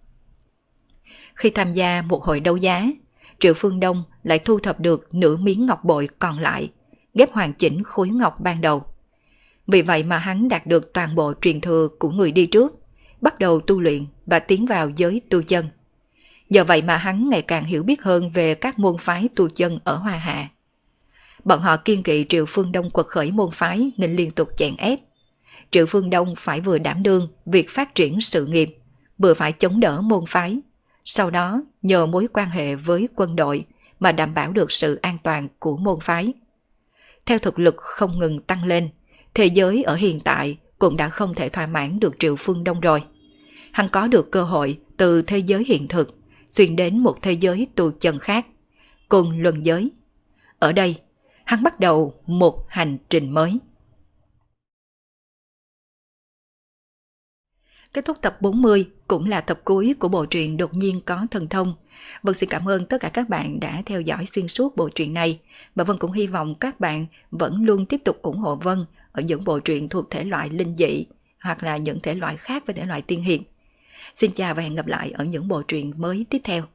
Khi tham gia một hội đấu giá, Triệu Phương Đông lại thu thập được nửa miếng ngọc bội còn lại, ghép hoàn chỉnh khối ngọc ban đầu. Vì vậy mà hắn đạt được toàn bộ truyền thừa của người đi trước, bắt đầu tu luyện và tiến vào giới tu chân. Nhờ vậy mà hắn ngày càng hiểu biết hơn về các môn phái tu chân ở Hoa Hạ. Bọn họ kiêng kỵ Triệu Phương Đông quật khởi môn phái nên liên tục chèn ép. Triệu Phương Đông phải vừa đảm đương việc phát triển sự nghiệp, vừa phải chống đỡ môn phái, sau đó nhờ mối quan hệ với quân đội mà đảm bảo được sự an toàn của môn phái. Theo thực lực không ngừng tăng lên, thế giới ở hiện tại cũng đã không thể thỏa mãn được Triệu Phương Đông rồi. Hắn có được cơ hội từ thế giới hiện thực xuyên đến một thế giới tu chân khác, cùng luân giới. Ở đây, hắn bắt đầu một hành trình mới. Kết thúc tập 40 cũng là tập cuối của bộ truyện Đột nhiên có thần thông. Vân xin cảm ơn tất cả các bạn đã theo dõi xuyên suốt bộ truyện này, và Vân cũng hy vọng các bạn vẫn luôn tiếp tục ủng hộ Vân ở những bộ truyện thuộc thể loại linh dị hoặc là những thể loại khác với thể loại tiên hiệp. Xin chào và hẹn gặp lại ở những bộ truyện mới tiếp theo.